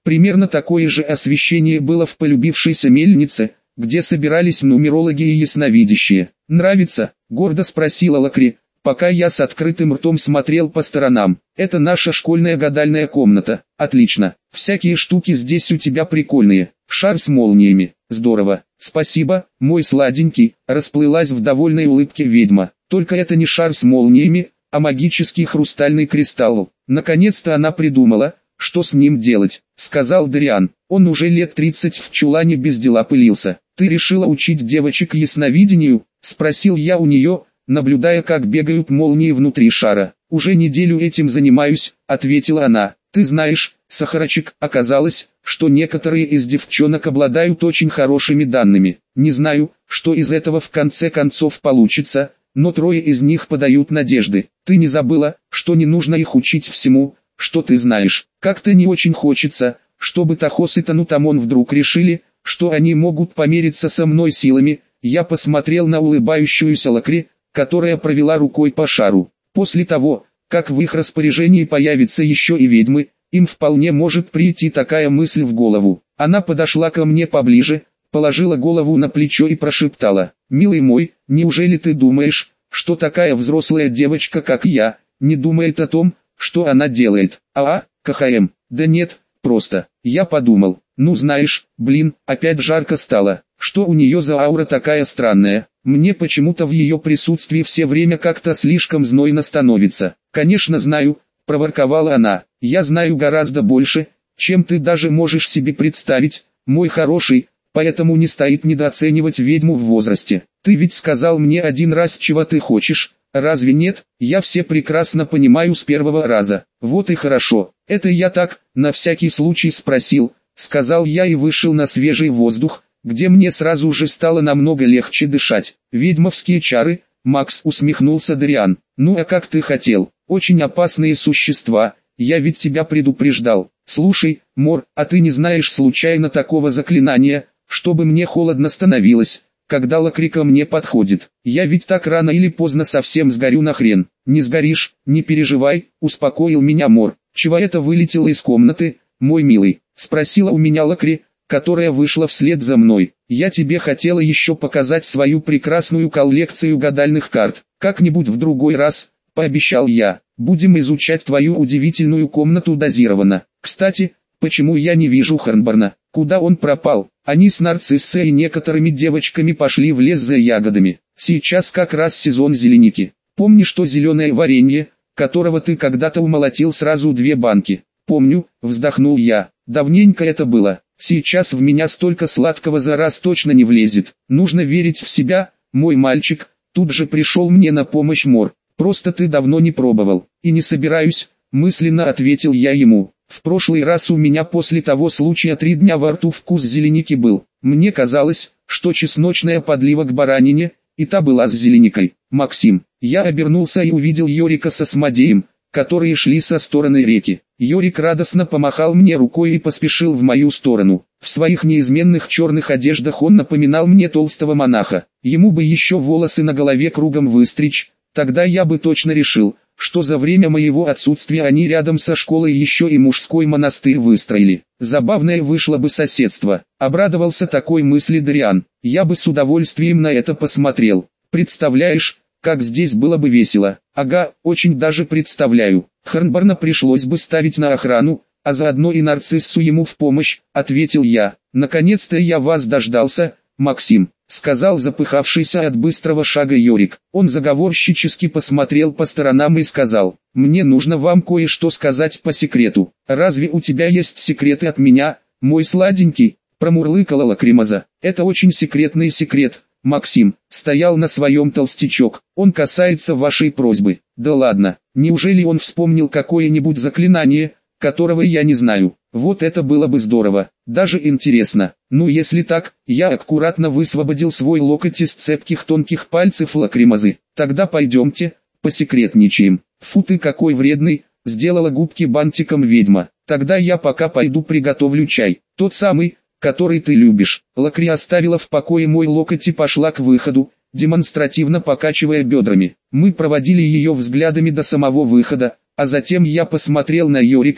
Примерно такое же освещение было в полюбившейся мельнице, где собирались нумерологи и ясновидящие. «Нравится?» – гордо спросила Лакри, пока я с открытым ртом смотрел по сторонам. «Это наша школьная гадальная комната. Отлично. Всякие штуки здесь у тебя прикольные. Шар с молниями. Здорово. Спасибо, мой сладенький», – расплылась в довольной улыбке ведьма. «Только это не шар с молниями, а магический хрустальный кристалл». Наконец-то она придумала, что с ним делать, сказал Дариан. Он уже лет тридцать в чулане без дела пылился. «Ты решила учить девочек ясновидению?» – спросил я у нее, наблюдая, как бегают молнии внутри шара. «Уже неделю этим занимаюсь», – ответила она. «Ты знаешь, Сахарочек, оказалось, что некоторые из девчонок обладают очень хорошими данными. Не знаю, что из этого в конце концов получится, но трое из них подают надежды. Ты не забыла, что не нужно их учить всему, что ты знаешь. Как-то не очень хочется, чтобы Тахос и Танутамон вдруг решили, что они могут помериться со мной силами». Я посмотрел на улыбающуюся Лакри, которая провела рукой по шару. «После того, как в их распоряжении появятся еще и ведьмы, им вполне может прийти такая мысль в голову». Она подошла ко мне поближе, положила голову на плечо и прошептала: «Милый мой, неужели ты думаешь, что такая взрослая девочка, как я, не думает о том, что она делает?» «А, КХМ, да нет, просто, я подумал, ну знаешь, блин, опять жарко стало, что у нее за аура такая странная, мне почему-то в ее присутствии все время как-то слишком знойно становится». «Конечно знаю», — проворковала она, — «я знаю гораздо больше, чем ты даже можешь себе представить, мой хороший, поэтому не стоит недооценивать ведьму в возрасте. Ты ведь сказал мне один раз, чего ты хочешь, разве нет? Я все прекрасно понимаю с первого раза». «Вот и хорошо, это я так, на всякий случай спросил», — сказал я и вышел на свежий воздух, где мне сразу же стало намного легче дышать. «Ведьмовские чары», — Макс, усмехнулся Дариан. «Ну а как ты хотел, очень опасные существа, я ведь тебя предупреждал. Слушай, Мор, а ты не знаешь случайно такого заклинания, чтобы мне холодно становилось, когда Лакри ко мне подходит? Я ведь так рано или поздно совсем сгорю нахрен». «Не сгоришь, не переживай», — успокоил меня Мор. «Чего это вылетело из комнаты, мой милый?» — спросила у меня Лакри, которая вышла вслед за мной. «Я тебе хотела еще показать свою прекрасную коллекцию гадальных карт. Как-нибудь в другой раз», — пообещал я. «Будем изучать твою удивительную комнату дозированно. Кстати, почему я не вижу Хорнборна? Куда он пропал?» «Они с Нарциссой и некоторыми девочками пошли в лес за ягодами. Сейчас как раз сезон зеленики. Помнишь то зеленое варенье, которого ты когда-то умолотил сразу две банки?» «Помню», — вздохнул я. «Давненько это было. Сейчас в меня столько сладкого за раз точно не влезет. Нужно верить в себя, мой мальчик». Тут же пришел мне на помощь Мор. «Просто ты давно не пробовал». «И не собираюсь», — мысленно ответил я ему. «В прошлый раз у меня после того случая три дня во рту вкус зеленики был. Мне казалось, что чесночная подлива к баранине, и та была с зеленикой». «Максим». Я обернулся и увидел Йорика со Смодеем, которые шли со стороны реки. Йорик радостно помахал мне рукой и поспешил в мою сторону. В своих неизменных черных одеждах он напоминал мне толстого монаха. Ему бы еще волосы на голове кругом выстричь, тогда я бы точно решил, что за время моего отсутствия они рядом со школой еще и мужской монастырь выстроили. Забавное вышло бы соседство. Обрадовался такой мысли Дариан. Я бы с удовольствием на это посмотрел. Представляешь, как здесь было бы весело. Ага, очень даже представляю. Хорнборна пришлось бы ставить на охрану, а заодно и Нарциссу ему в помощь, ответил я. Наконец-то я вас дождался, Максим, сказал запыхавшийся от быстрого шага Йорик. Он заговорщически посмотрел по сторонам и сказал: «Мне нужно вам кое-что сказать по секрету». «Разве у тебя есть секреты от меня, мой сладенький?» промурлыкала Лакримоза. «Это очень секретный секрет, Максим», стоял на своем толстячок. «Он касается вашей просьбы». «Да ладно, неужели он вспомнил какое-нибудь заклинание, которого я не знаю? Вот это было бы здорово, даже интересно». «Ну если так», я аккуратно высвободил свой локоть из цепких тонких пальцев Лакримозы. «Тогда пойдемте, посекретничаем». «Фу ты какой вредный», сделала губки бантиком ведьма. «Тогда я пока пойду приготовлю чай, тот самый, который ты любишь». Лакри оставила в покое мой локоть и пошла к выходу, демонстративно покачивая бедрами. Мы проводили ее взглядами до самого выхода, а затем я посмотрел на Йорика,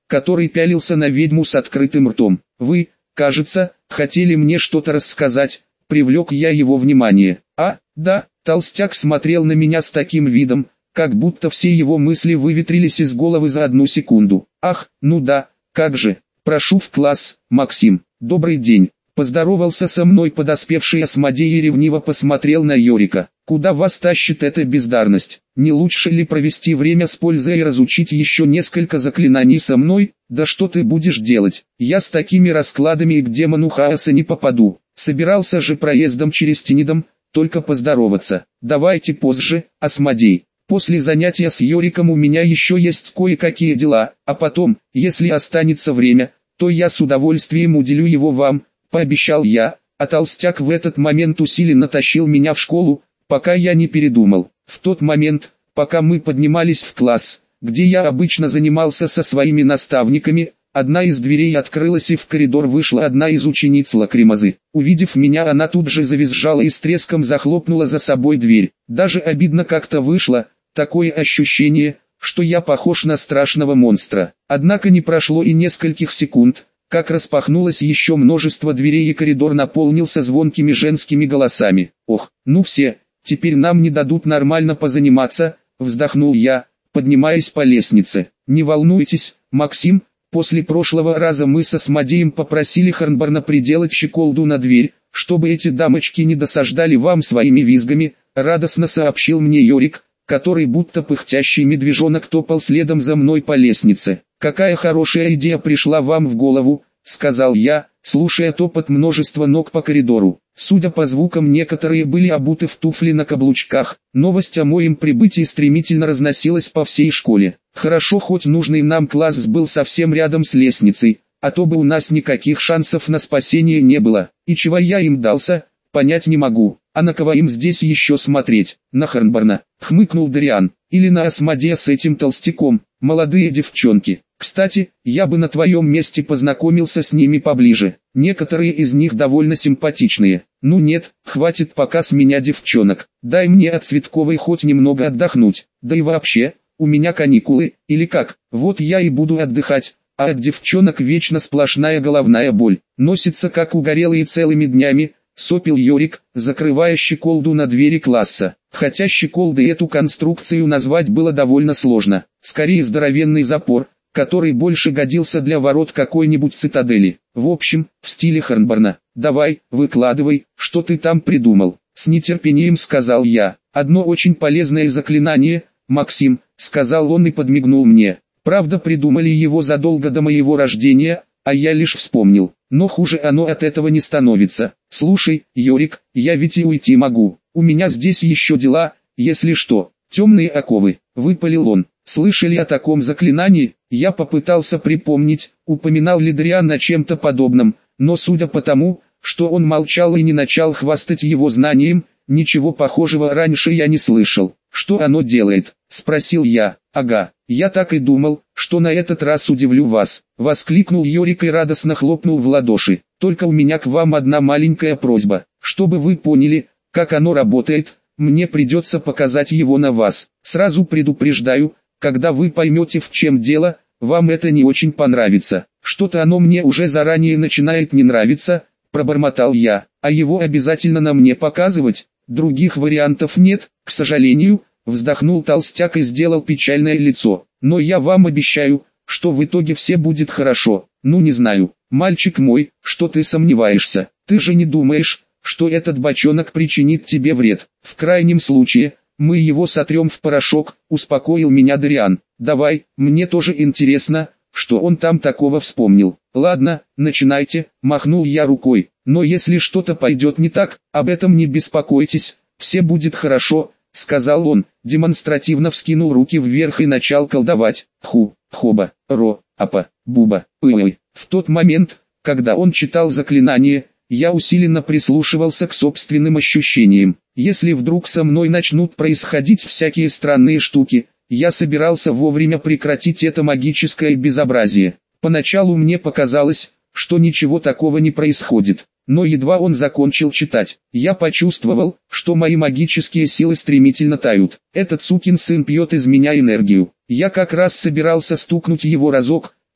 который пялился на ведьму с открытым ртом. «Вы, кажется, хотели мне что-то рассказать», — привлек я его внимание. «А, да», — толстяк смотрел на меня с таким видом, как будто все его мысли выветрились из головы за одну секунду. «Ах, ну да, как же, прошу в класс, Максим, добрый день». Поздоровался со мной подоспевший Асмодей и ревниво посмотрел на Йорика. «Куда вас тащит эта бездарность? Не лучше ли провести время с пользой и разучить еще несколько заклинаний со мной? Да что ты будешь делать? Я с такими раскладами и к демону хаоса не попаду. Собирался же проездом через Тенидом, только поздороваться. Давайте позже, Асмодей. После занятия с Йориком у меня еще есть кое-какие дела, а потом, если останется время, то я с удовольствием уделю его вам», — пообещал я, а толстяк в этот момент усиленно тащил меня в школу, пока я не передумал. В тот момент, пока мы поднимались в класс, где я обычно занимался со своими наставниками, одна из дверей открылась и в коридор вышла одна из учениц Лакримозы. Увидев меня, она тут же завизжала и с треском захлопнула за собой дверь. Даже обидно как-то вышло, такое ощущение, что я похож на страшного монстра. Однако не прошло и нескольких секунд, как распахнулось еще множество дверей и коридор наполнился звонкими женскими голосами. «Ох, ну все, теперь нам не дадут нормально позаниматься», — вздохнул я, поднимаясь по лестнице. «Не волнуйтесь, Максим, после прошлого раза мы со Асмодеем попросили Хорнборна приделать щеколду на дверь, чтобы эти дамочки не досаждали вам своими визгами», — радостно сообщил мне Йорик, который будто пыхтящий медвежонок топал следом за мной по лестнице. «Какая хорошая идея пришла вам в голову», — сказал я, слушая топот множества ног по коридору. Судя по звукам, некоторые были обуты в туфли на каблучках. Новость о моем прибытии стремительно разносилась по всей школе. Хорошо, хоть нужный нам класс был совсем рядом с лестницей, а то бы у нас никаких шансов на спасение не было. И чего я им дался, понять не могу. А на кого им здесь еще смотреть? На Хорнборна, хмыкнул Дариан, или на Асмодея с этим толстяком, молодые девчонки. Кстати, я бы на твоем месте познакомился с ними поближе. Некоторые из них довольно симпатичные. Ну нет, хватит пока с меня девчонок. Дай мне от Цветковой хоть немного отдохнуть. Да и вообще, у меня каникулы, или как? Вот я и буду отдыхать, а от девчонок вечно сплошная головная боль. Носится как угорелые целыми днями, сопил Йорик, закрывая щеколду на двери класса. Хотя щеколдой эту конструкцию назвать было довольно сложно. Скорее здоровенный запор, который больше годился для ворот какой-нибудь цитадели. В общем, в стиле Хорнборна. «Давай, выкладывай, что ты там придумал», — с нетерпением сказал я. «Одно очень полезное заклинание, Максим», — сказал он и подмигнул мне. «Правда, придумали его задолго до моего рождения, а я лишь вспомнил. Но хуже оно от этого не становится. Слушай, Йорик, я ведь и уйти могу. У меня здесь еще дела, если что». «Темные оковы», — выпалил он. «Слышали о таком заклинании?» Я попытался припомнить, упоминал ли Дариан о чем-то подобном, но судя по тому, что он молчал и не начал хвастать его знанием, ничего похожего раньше я не слышал. «Что оно делает?» — спросил я. «Ага, я так и думал, что на этот раз удивлю вас», — воскликнул Йорик и радостно хлопнул в ладоши. «Только у меня к вам одна маленькая просьба. Чтобы вы поняли, как оно работает, мне придется показать его на вас. Сразу предупреждаю, когда вы поймете, в чем дело, вам это не очень понравится. Что-то оно мне уже заранее начинает не нравиться», — пробормотал я. «А его обязательно на мне показывать? Других вариантов нет, к сожалению», — вздохнул толстяк и сделал печальное лицо. «Но я вам обещаю, что в итоге все будет хорошо. Ну не знаю, мальчик мой, что ты сомневаешься? Ты же не думаешь, что этот бочонок причинит тебе вред? В крайнем случае, мы его сотрем в порошок», — успокоил меня Дариан. «Давай, мне тоже интересно, что он там такого вспомнил». «Ладно, начинайте», — махнул я рукой. «Но если что-то пойдет не так, об этом не беспокойтесь, все будет хорошо», — сказал он, демонстративно вскинул руки вверх и начал колдовать. Ху, хоба, ро, апа, буба, ой. В тот момент, когда он читал заклинание, я усиленно прислушивался к собственным ощущениям. Если вдруг со мной начнут происходить всякие странные штуки, я собирался вовремя прекратить это магическое безобразие. Поначалу мне показалось, что ничего такого не происходит, но едва он закончил читать, я почувствовал, что мои магические силы стремительно тают. Этот сукин сын пьет из меня энергию. Я как раз собирался стукнуть его разок,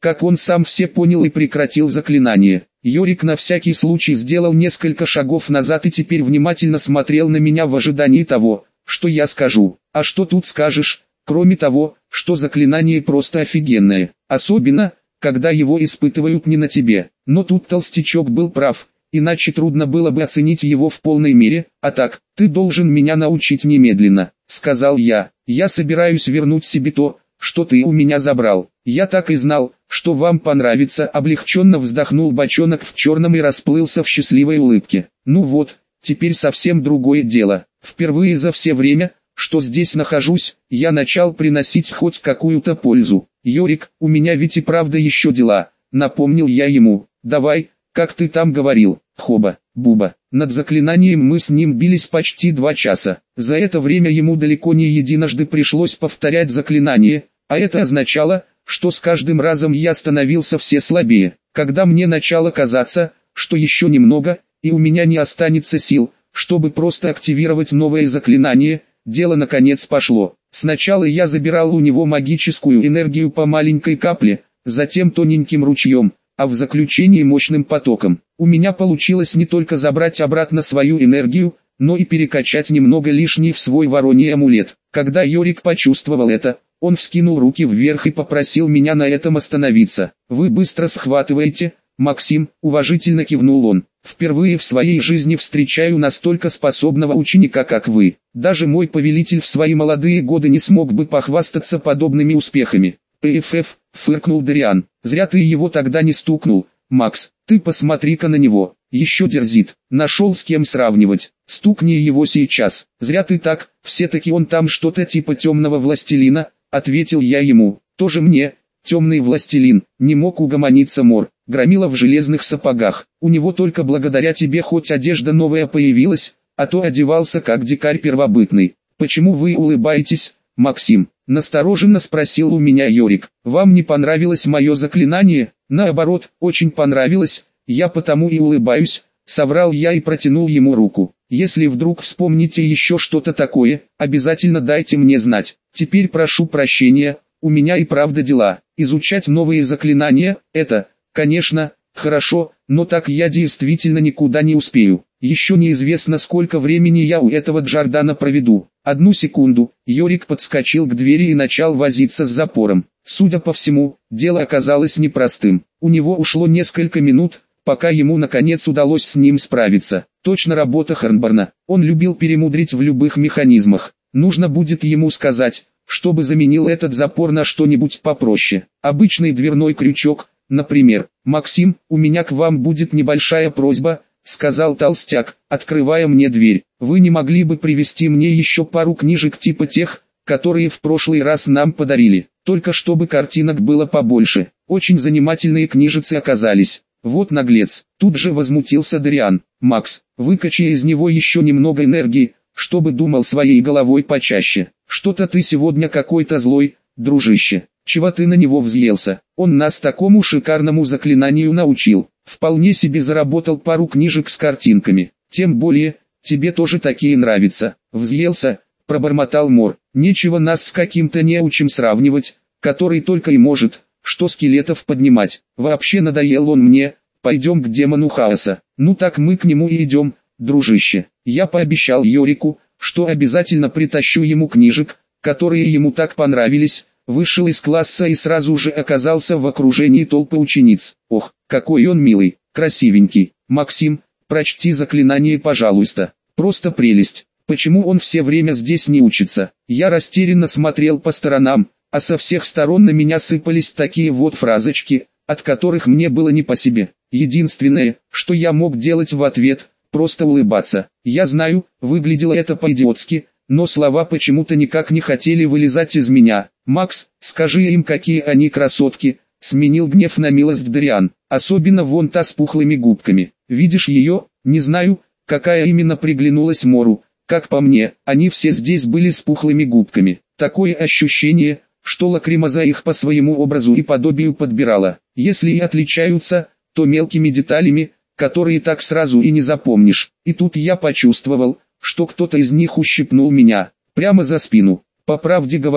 как он сам все понял и прекратил заклинание. Йорик на всякий случай сделал несколько шагов назад и теперь внимательно смотрел на меня в ожидании того, что я скажу. А что тут скажешь, кроме того, что заклинание просто офигенное, особенно, когда его испытывают не на тебе. Но тут толстячок был прав, иначе трудно было бы оценить его в полной мере. А так, ты должен меня научить немедленно, сказал я. Я собираюсь вернуть себе то, что ты у меня забрал. Я так и знал, что вам понравится, облегченно вздохнул бочонок в черном и расплылся в счастливой улыбке. Ну вот, теперь совсем другое дело. Впервые за все время, что здесь нахожусь, я начал приносить хоть какую-то пользу. Йорик, у меня ведь и правда еще дела, напомнил я ему. Давай, как ты там говорил, хоба, буба. Над заклинанием мы с ним бились почти два часа. За это время ему далеко не единожды пришлось повторять заклинание, а это означало, что с каждым разом я становился все слабее. Когда мне начало казаться, что еще немного, и у меня не останется сил, чтобы просто активировать новое заклинание, дело наконец пошло. Сначала я забирал у него магическую энергию по маленькой капле, затем тоненьким ручьем, а в заключении мощным потоком. У меня получилось не только забрать обратно свою энергию, но и перекачать немного лишней в свой вороний амулет. Когда Йорик почувствовал это, он вскинул руки вверх и попросил меня на этом остановиться. «Вы быстро схватываете, Максим», — уважительно кивнул он. «Впервые в своей жизни встречаю настолько способного ученика, как вы. Даже мой повелитель в свои молодые годы не смог бы похвастаться подобными успехами». «Пф-ф», — фыркнул Дариан, — «зря ты его тогда не стукнул, Макс, ты посмотри-ка на него, еще дерзит, нашел с кем сравнивать, стукни его сейчас». «Зря ты так, все-таки он там что-то типа темного властелина», — ответил я ему. «Тоже мне, темный властелин», — не мог угомониться Мор. «Громила в железных сапогах, у него только благодаря тебе хоть одежда новая появилась, а то одевался как дикарь первобытный». «Почему вы улыбаетесь, Максим?» — настороженно спросил у меня Йорик. «Вам не понравилось мое заклинание?» «Наоборот, очень понравилось, я потому и улыбаюсь», — соврал я и протянул ему руку. «Если вдруг вспомните еще что-то такое, обязательно дайте мне знать. Теперь прошу прощения, у меня и правда дела. Изучать новые заклинания — это, конечно, хорошо, но так я действительно никуда не успею. Еще неизвестно, сколько времени я у этого Джордана проведу». Одну секунду, Йорик подскочил к двери и начал возиться с запором. Судя по всему, дело оказалось непростым. У него ушло несколько минут, пока ему наконец удалось с ним справиться. Точно работа Хернборна. Он любил перемудрить в любых механизмах. Нужно будет ему сказать, чтобы заменил этот запор на что-нибудь попроще. Обычный дверной крючок, например. «Максим, у меня к вам будет небольшая просьба», — сказал толстяк, открывая мне дверь. «Вы не могли бы привезти мне еще пару книжек типа тех, которые в прошлый раз нам подарили, только чтобы картинок было побольше. Очень занимательные книжицы оказались». «Вот наглец», — тут же возмутился Дариан. «Макс, выкачай из него еще немного энергии, чтобы думал своей головой почаще. Что-то ты сегодня какой-то злой, дружище. Чего ты на него взъелся? Он нас такому шикарному заклинанию научил. Вполне себе заработал пару книжек с картинками. Тем более, тебе тоже такие нравятся». «Взъелся», — пробормотал Мор. «Нечего нас с каким-то неучим сравнивать, который только и может, что скелетов поднимать. Вообще надоел он мне, пойдем к демону хаоса». «Ну так мы к нему и идем, дружище». Я пообещал Йорику, что обязательно притащу ему книжек, которые ему так понравились, вышел из класса и сразу же оказался в окружении толпы учениц. «Ох, какой он милый, красивенький. Максим, прочти заклинание, пожалуйста. Просто прелесть. Почему он все время здесь не учится?» Я растерянно смотрел по сторонам, а со всех сторон на меня сыпались такие вот фразочки, от которых мне было не по себе. Единственное, что я мог делать в ответ, просто улыбаться. Я знаю, выглядело это по-идиотски, но слова почему-то никак не хотели вылезать из меня. «Макс, скажи им, какие они красотки», — сменил гнев на милость Дариан. «Особенно вон та с пухлыми губками. Видишь ее? Не знаю, какая именно приглянулась Мору. Как по мне, они все здесь были с пухлыми губками. Такое ощущение, что Лакримоза их по своему образу и подобию подбирала. Если и отличаются, то мелкими деталями, которые так сразу и не запомнишь». И тут я почувствовал, что кто-то из них ущипнул меня, прямо за спину. По правде говоря,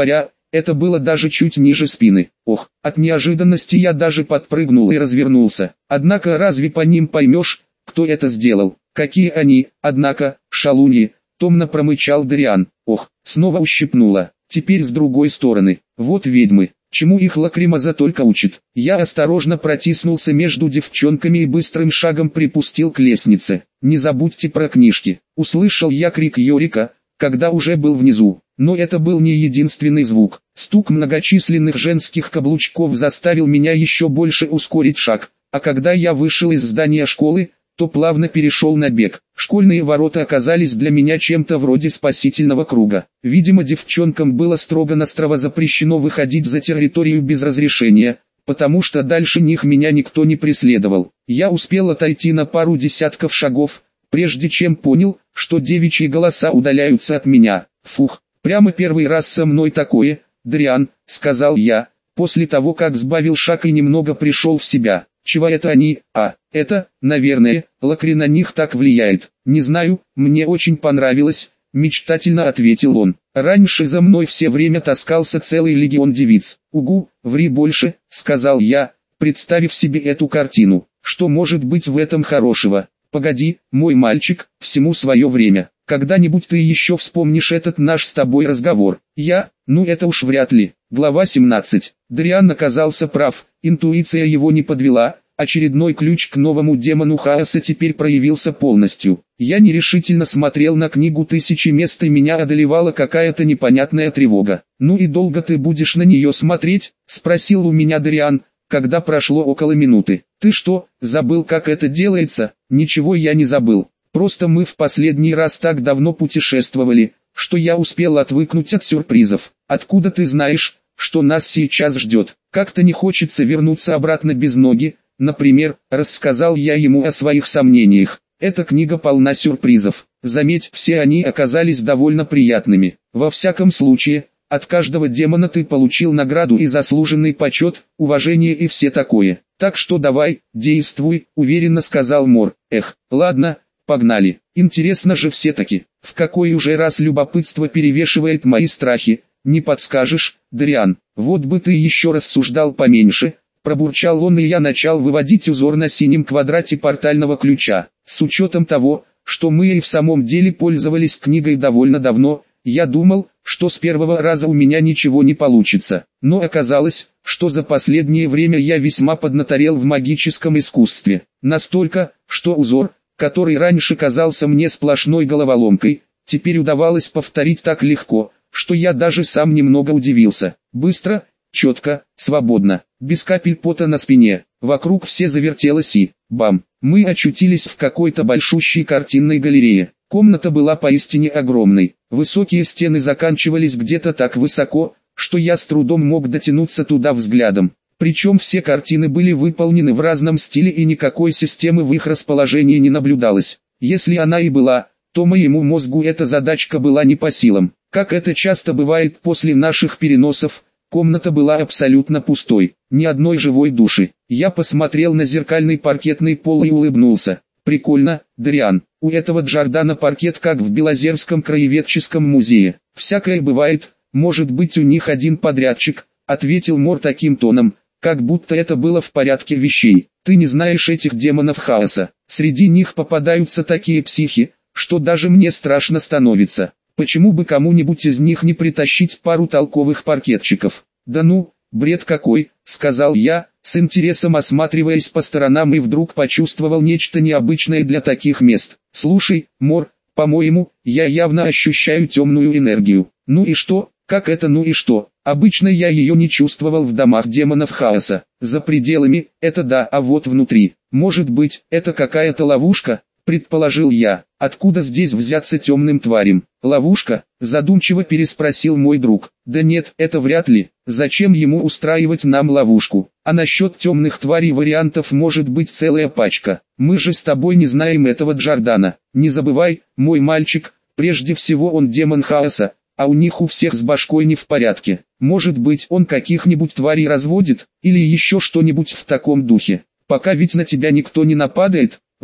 это было даже чуть ниже спины. Ох, от неожиданности я даже подпрыгнул и развернулся. Однако разве по ним поймешь, кто это сделал? Какие они, однако, шалуньи, томно промычал Дариан. Ох, снова ущипнуло. Теперь с другой стороны. Вот ведьмы. Чему их Лакримоза только учит. Я осторожно протиснулся между девчонками и быстрым шагом припустил к лестнице. Не забудьте про книжки. Услышал я крик Йорика, когда уже был внизу. Но это был не единственный звук. Стук многочисленных женских каблучков заставил меня еще больше ускорить шаг. А когда я вышел из здания школы, то плавно перешел на бег. Школьные ворота оказались для меня чем-то вроде спасительного круга. Видимо, девчонкам было строго-настрого запрещено выходить за территорию без разрешения, потому что дальше них меня никто не преследовал. Я успел отойти на пару десятков шагов, прежде чем понял, что девичьи голоса удаляются от меня. Фух, прямо первый раз со мной такое, Дариан, сказал я, после того как сбавил шаг и немного пришел в себя. Чего это они, а, это, наверное, Лакри на них так влияет. Не знаю, мне очень понравилось, мечтательно ответил он. Раньше за мной все время таскался целый легион девиц. Угу, ври больше, сказал я, представив себе эту картину. Что может быть в этом хорошего? Погоди, мой мальчик, всему свое время. Когда-нибудь ты еще вспомнишь этот наш с тобой разговор. Я, ну это уж вряд ли. Глава семнадцать. Дариан оказался прав, интуиция его не подвела, очередной ключ к новому демону хаоса теперь проявился полностью. Я нерешительно смотрел на книгу «Тысячи мест» и меня одолевала какая-то непонятная тревога. «Ну и долго ты будешь на нее смотреть?» – спросил у меня Дариан, когда прошло около минуты. «Ты что, забыл, как это делается?» «Ничего я не забыл. Просто мы в последний раз так давно путешествовали, что я успел отвыкнуть от сюрпризов. Откуда ты знаешь, что нас сейчас ждет? Как-то не хочется вернуться обратно без ноги, например», рассказал я ему о своих сомнениях. «Эта книга полна сюрпризов. Заметь, все они оказались довольно приятными. Во всяком случае, от каждого демона ты получил награду и заслуженный почет, уважение и все такое. Так что давай, действуй», уверенно сказал Мор. «Эх, ладно, погнали. Интересно же все-таки, в какой уже раз любопытство перевешивает мои страхи, не подскажешь, Дариан?» «Вот бы ты еще рассуждал поменьше», пробурчал он, и я начал выводить узор на синем квадрате портального ключа. С учетом того, что мы и в самом деле пользовались книгой довольно давно, я думал, что с первого раза у меня ничего не получится. Но оказалось, что за последнее время я весьма поднаторел в магическом искусстве. Настолько, что узор, который раньше казался мне сплошной головоломкой, теперь удавалось повторить так легко, что я даже сам немного удивился. Быстро, четко, свободно, без капель пота на спине. Вокруг все завертелось и, бам, мы очутились в какой-то большущей картинной галерее. Комната была поистине огромной. Высокие стены заканчивались где-то так высоко, что я с трудом мог дотянуться туда взглядом. Причем все картины были выполнены в разном стиле и никакой системы в их расположении не наблюдалось. Если она и была, то моему мозгу эта задачка была не по силам. Как это часто бывает после наших переносов, комната была абсолютно пустой, ни одной живой души. Я посмотрел на зеркальный паркетный пол и улыбнулся. «Прикольно, Дариан, у этого Джордана паркет как в Белозерском краеведческом музее. Всякое бывает, может быть у них один подрядчик», ответил Мор таким тоном, как будто это было в порядке вещей. «Ты не знаешь этих демонов хаоса. Среди них попадаются такие психи, что даже мне страшно становится. Почему бы кому-нибудь из них не притащить пару толковых паркетчиков?» «Да ну, бред какой», — сказал я, с интересом осматриваясь по сторонам, и вдруг почувствовал нечто необычное для таких мест. «Слушай, Мор, по-моему, я явно ощущаю темную энергию». «Ну и что? Как это ну и что? Обычно я ее не чувствовал в домах демонов хаоса. За пределами, это да, а вот внутри. Может быть, это какая-то ловушка?» предположил я. «Откуда здесь взяться темным тварям?» «Ловушка?» задумчиво переспросил мой друг. «Да нет, это вряд ли. Зачем ему устраивать нам ловушку? А насчет темных тварей вариантов может быть целая пачка. Мы же с тобой не знаем этого Джордана. Не забывай, мой мальчик, прежде всего он демон хаоса, а у них у всех с башкой не в порядке. Может быть, он каких-нибудь тварей разводит, или еще что-нибудь в таком духе. Пока ведь на тебя никто не нападает».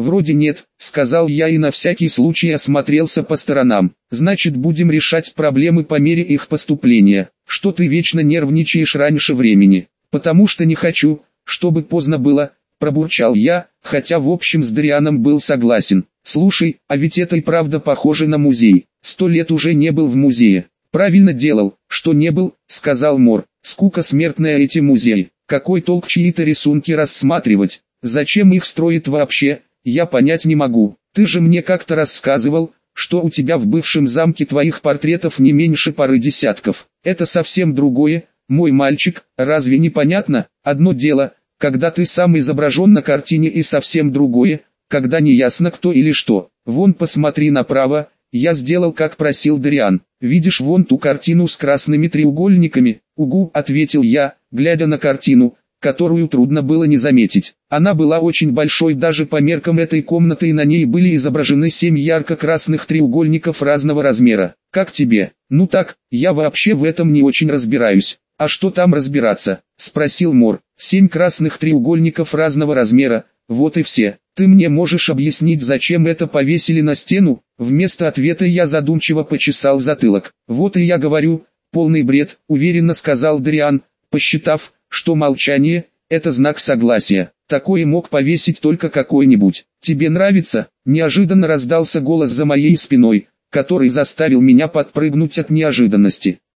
Вроде нет, сказал я и на всякий случай осмотрелся по сторонам. Значит, будем решать проблемы по мере их поступления. Что ты вечно нервничаешь раньше времени? Потому что не хочу, чтобы поздно было, пробурчал я, хотя в общем с Дарианом был согласен. Слушай, а ведь это и правда похоже на музей. Сто лет уже не был в музее. Правильно делал, что не был, сказал Мор. Скука смертная эти музеи. Какой толк чьи-то рисунки рассматривать? Зачем их строят вообще? Я понять не могу. Ты же мне как-то рассказывал, что у тебя в бывшем замке твоих портретов не меньше пары десятков. Это совсем другое, мой мальчик, разве не понятно? Одно дело, когда ты сам изображен на картине, и совсем другое, когда не ясно кто или что. Вон посмотри направо, я сделал как просил Дариан. Видишь вон ту картину с красными треугольниками? Угу, ответил я, глядя на картину, которую трудно было не заметить. Она была очень большой даже по меркам этой комнаты, и на ней были изображены семь ярко-красных треугольников разного размера. Как тебе? Ну так, я вообще в этом не очень разбираюсь. А что там разбираться? Спросил Мор. Семь красных треугольников разного размера, вот и все. Ты мне можешь объяснить, зачем это повесили на стену? Вместо ответа я задумчиво почесал затылок. Вот и я говорю, полный бред, уверенно сказал Дариан, посчитав, что молчание – это знак согласия. Такое мог повесить только какой-нибудь. Тебе нравится? Неожиданно раздался голос за моей спиной, который заставил меня подпрыгнуть от неожиданности.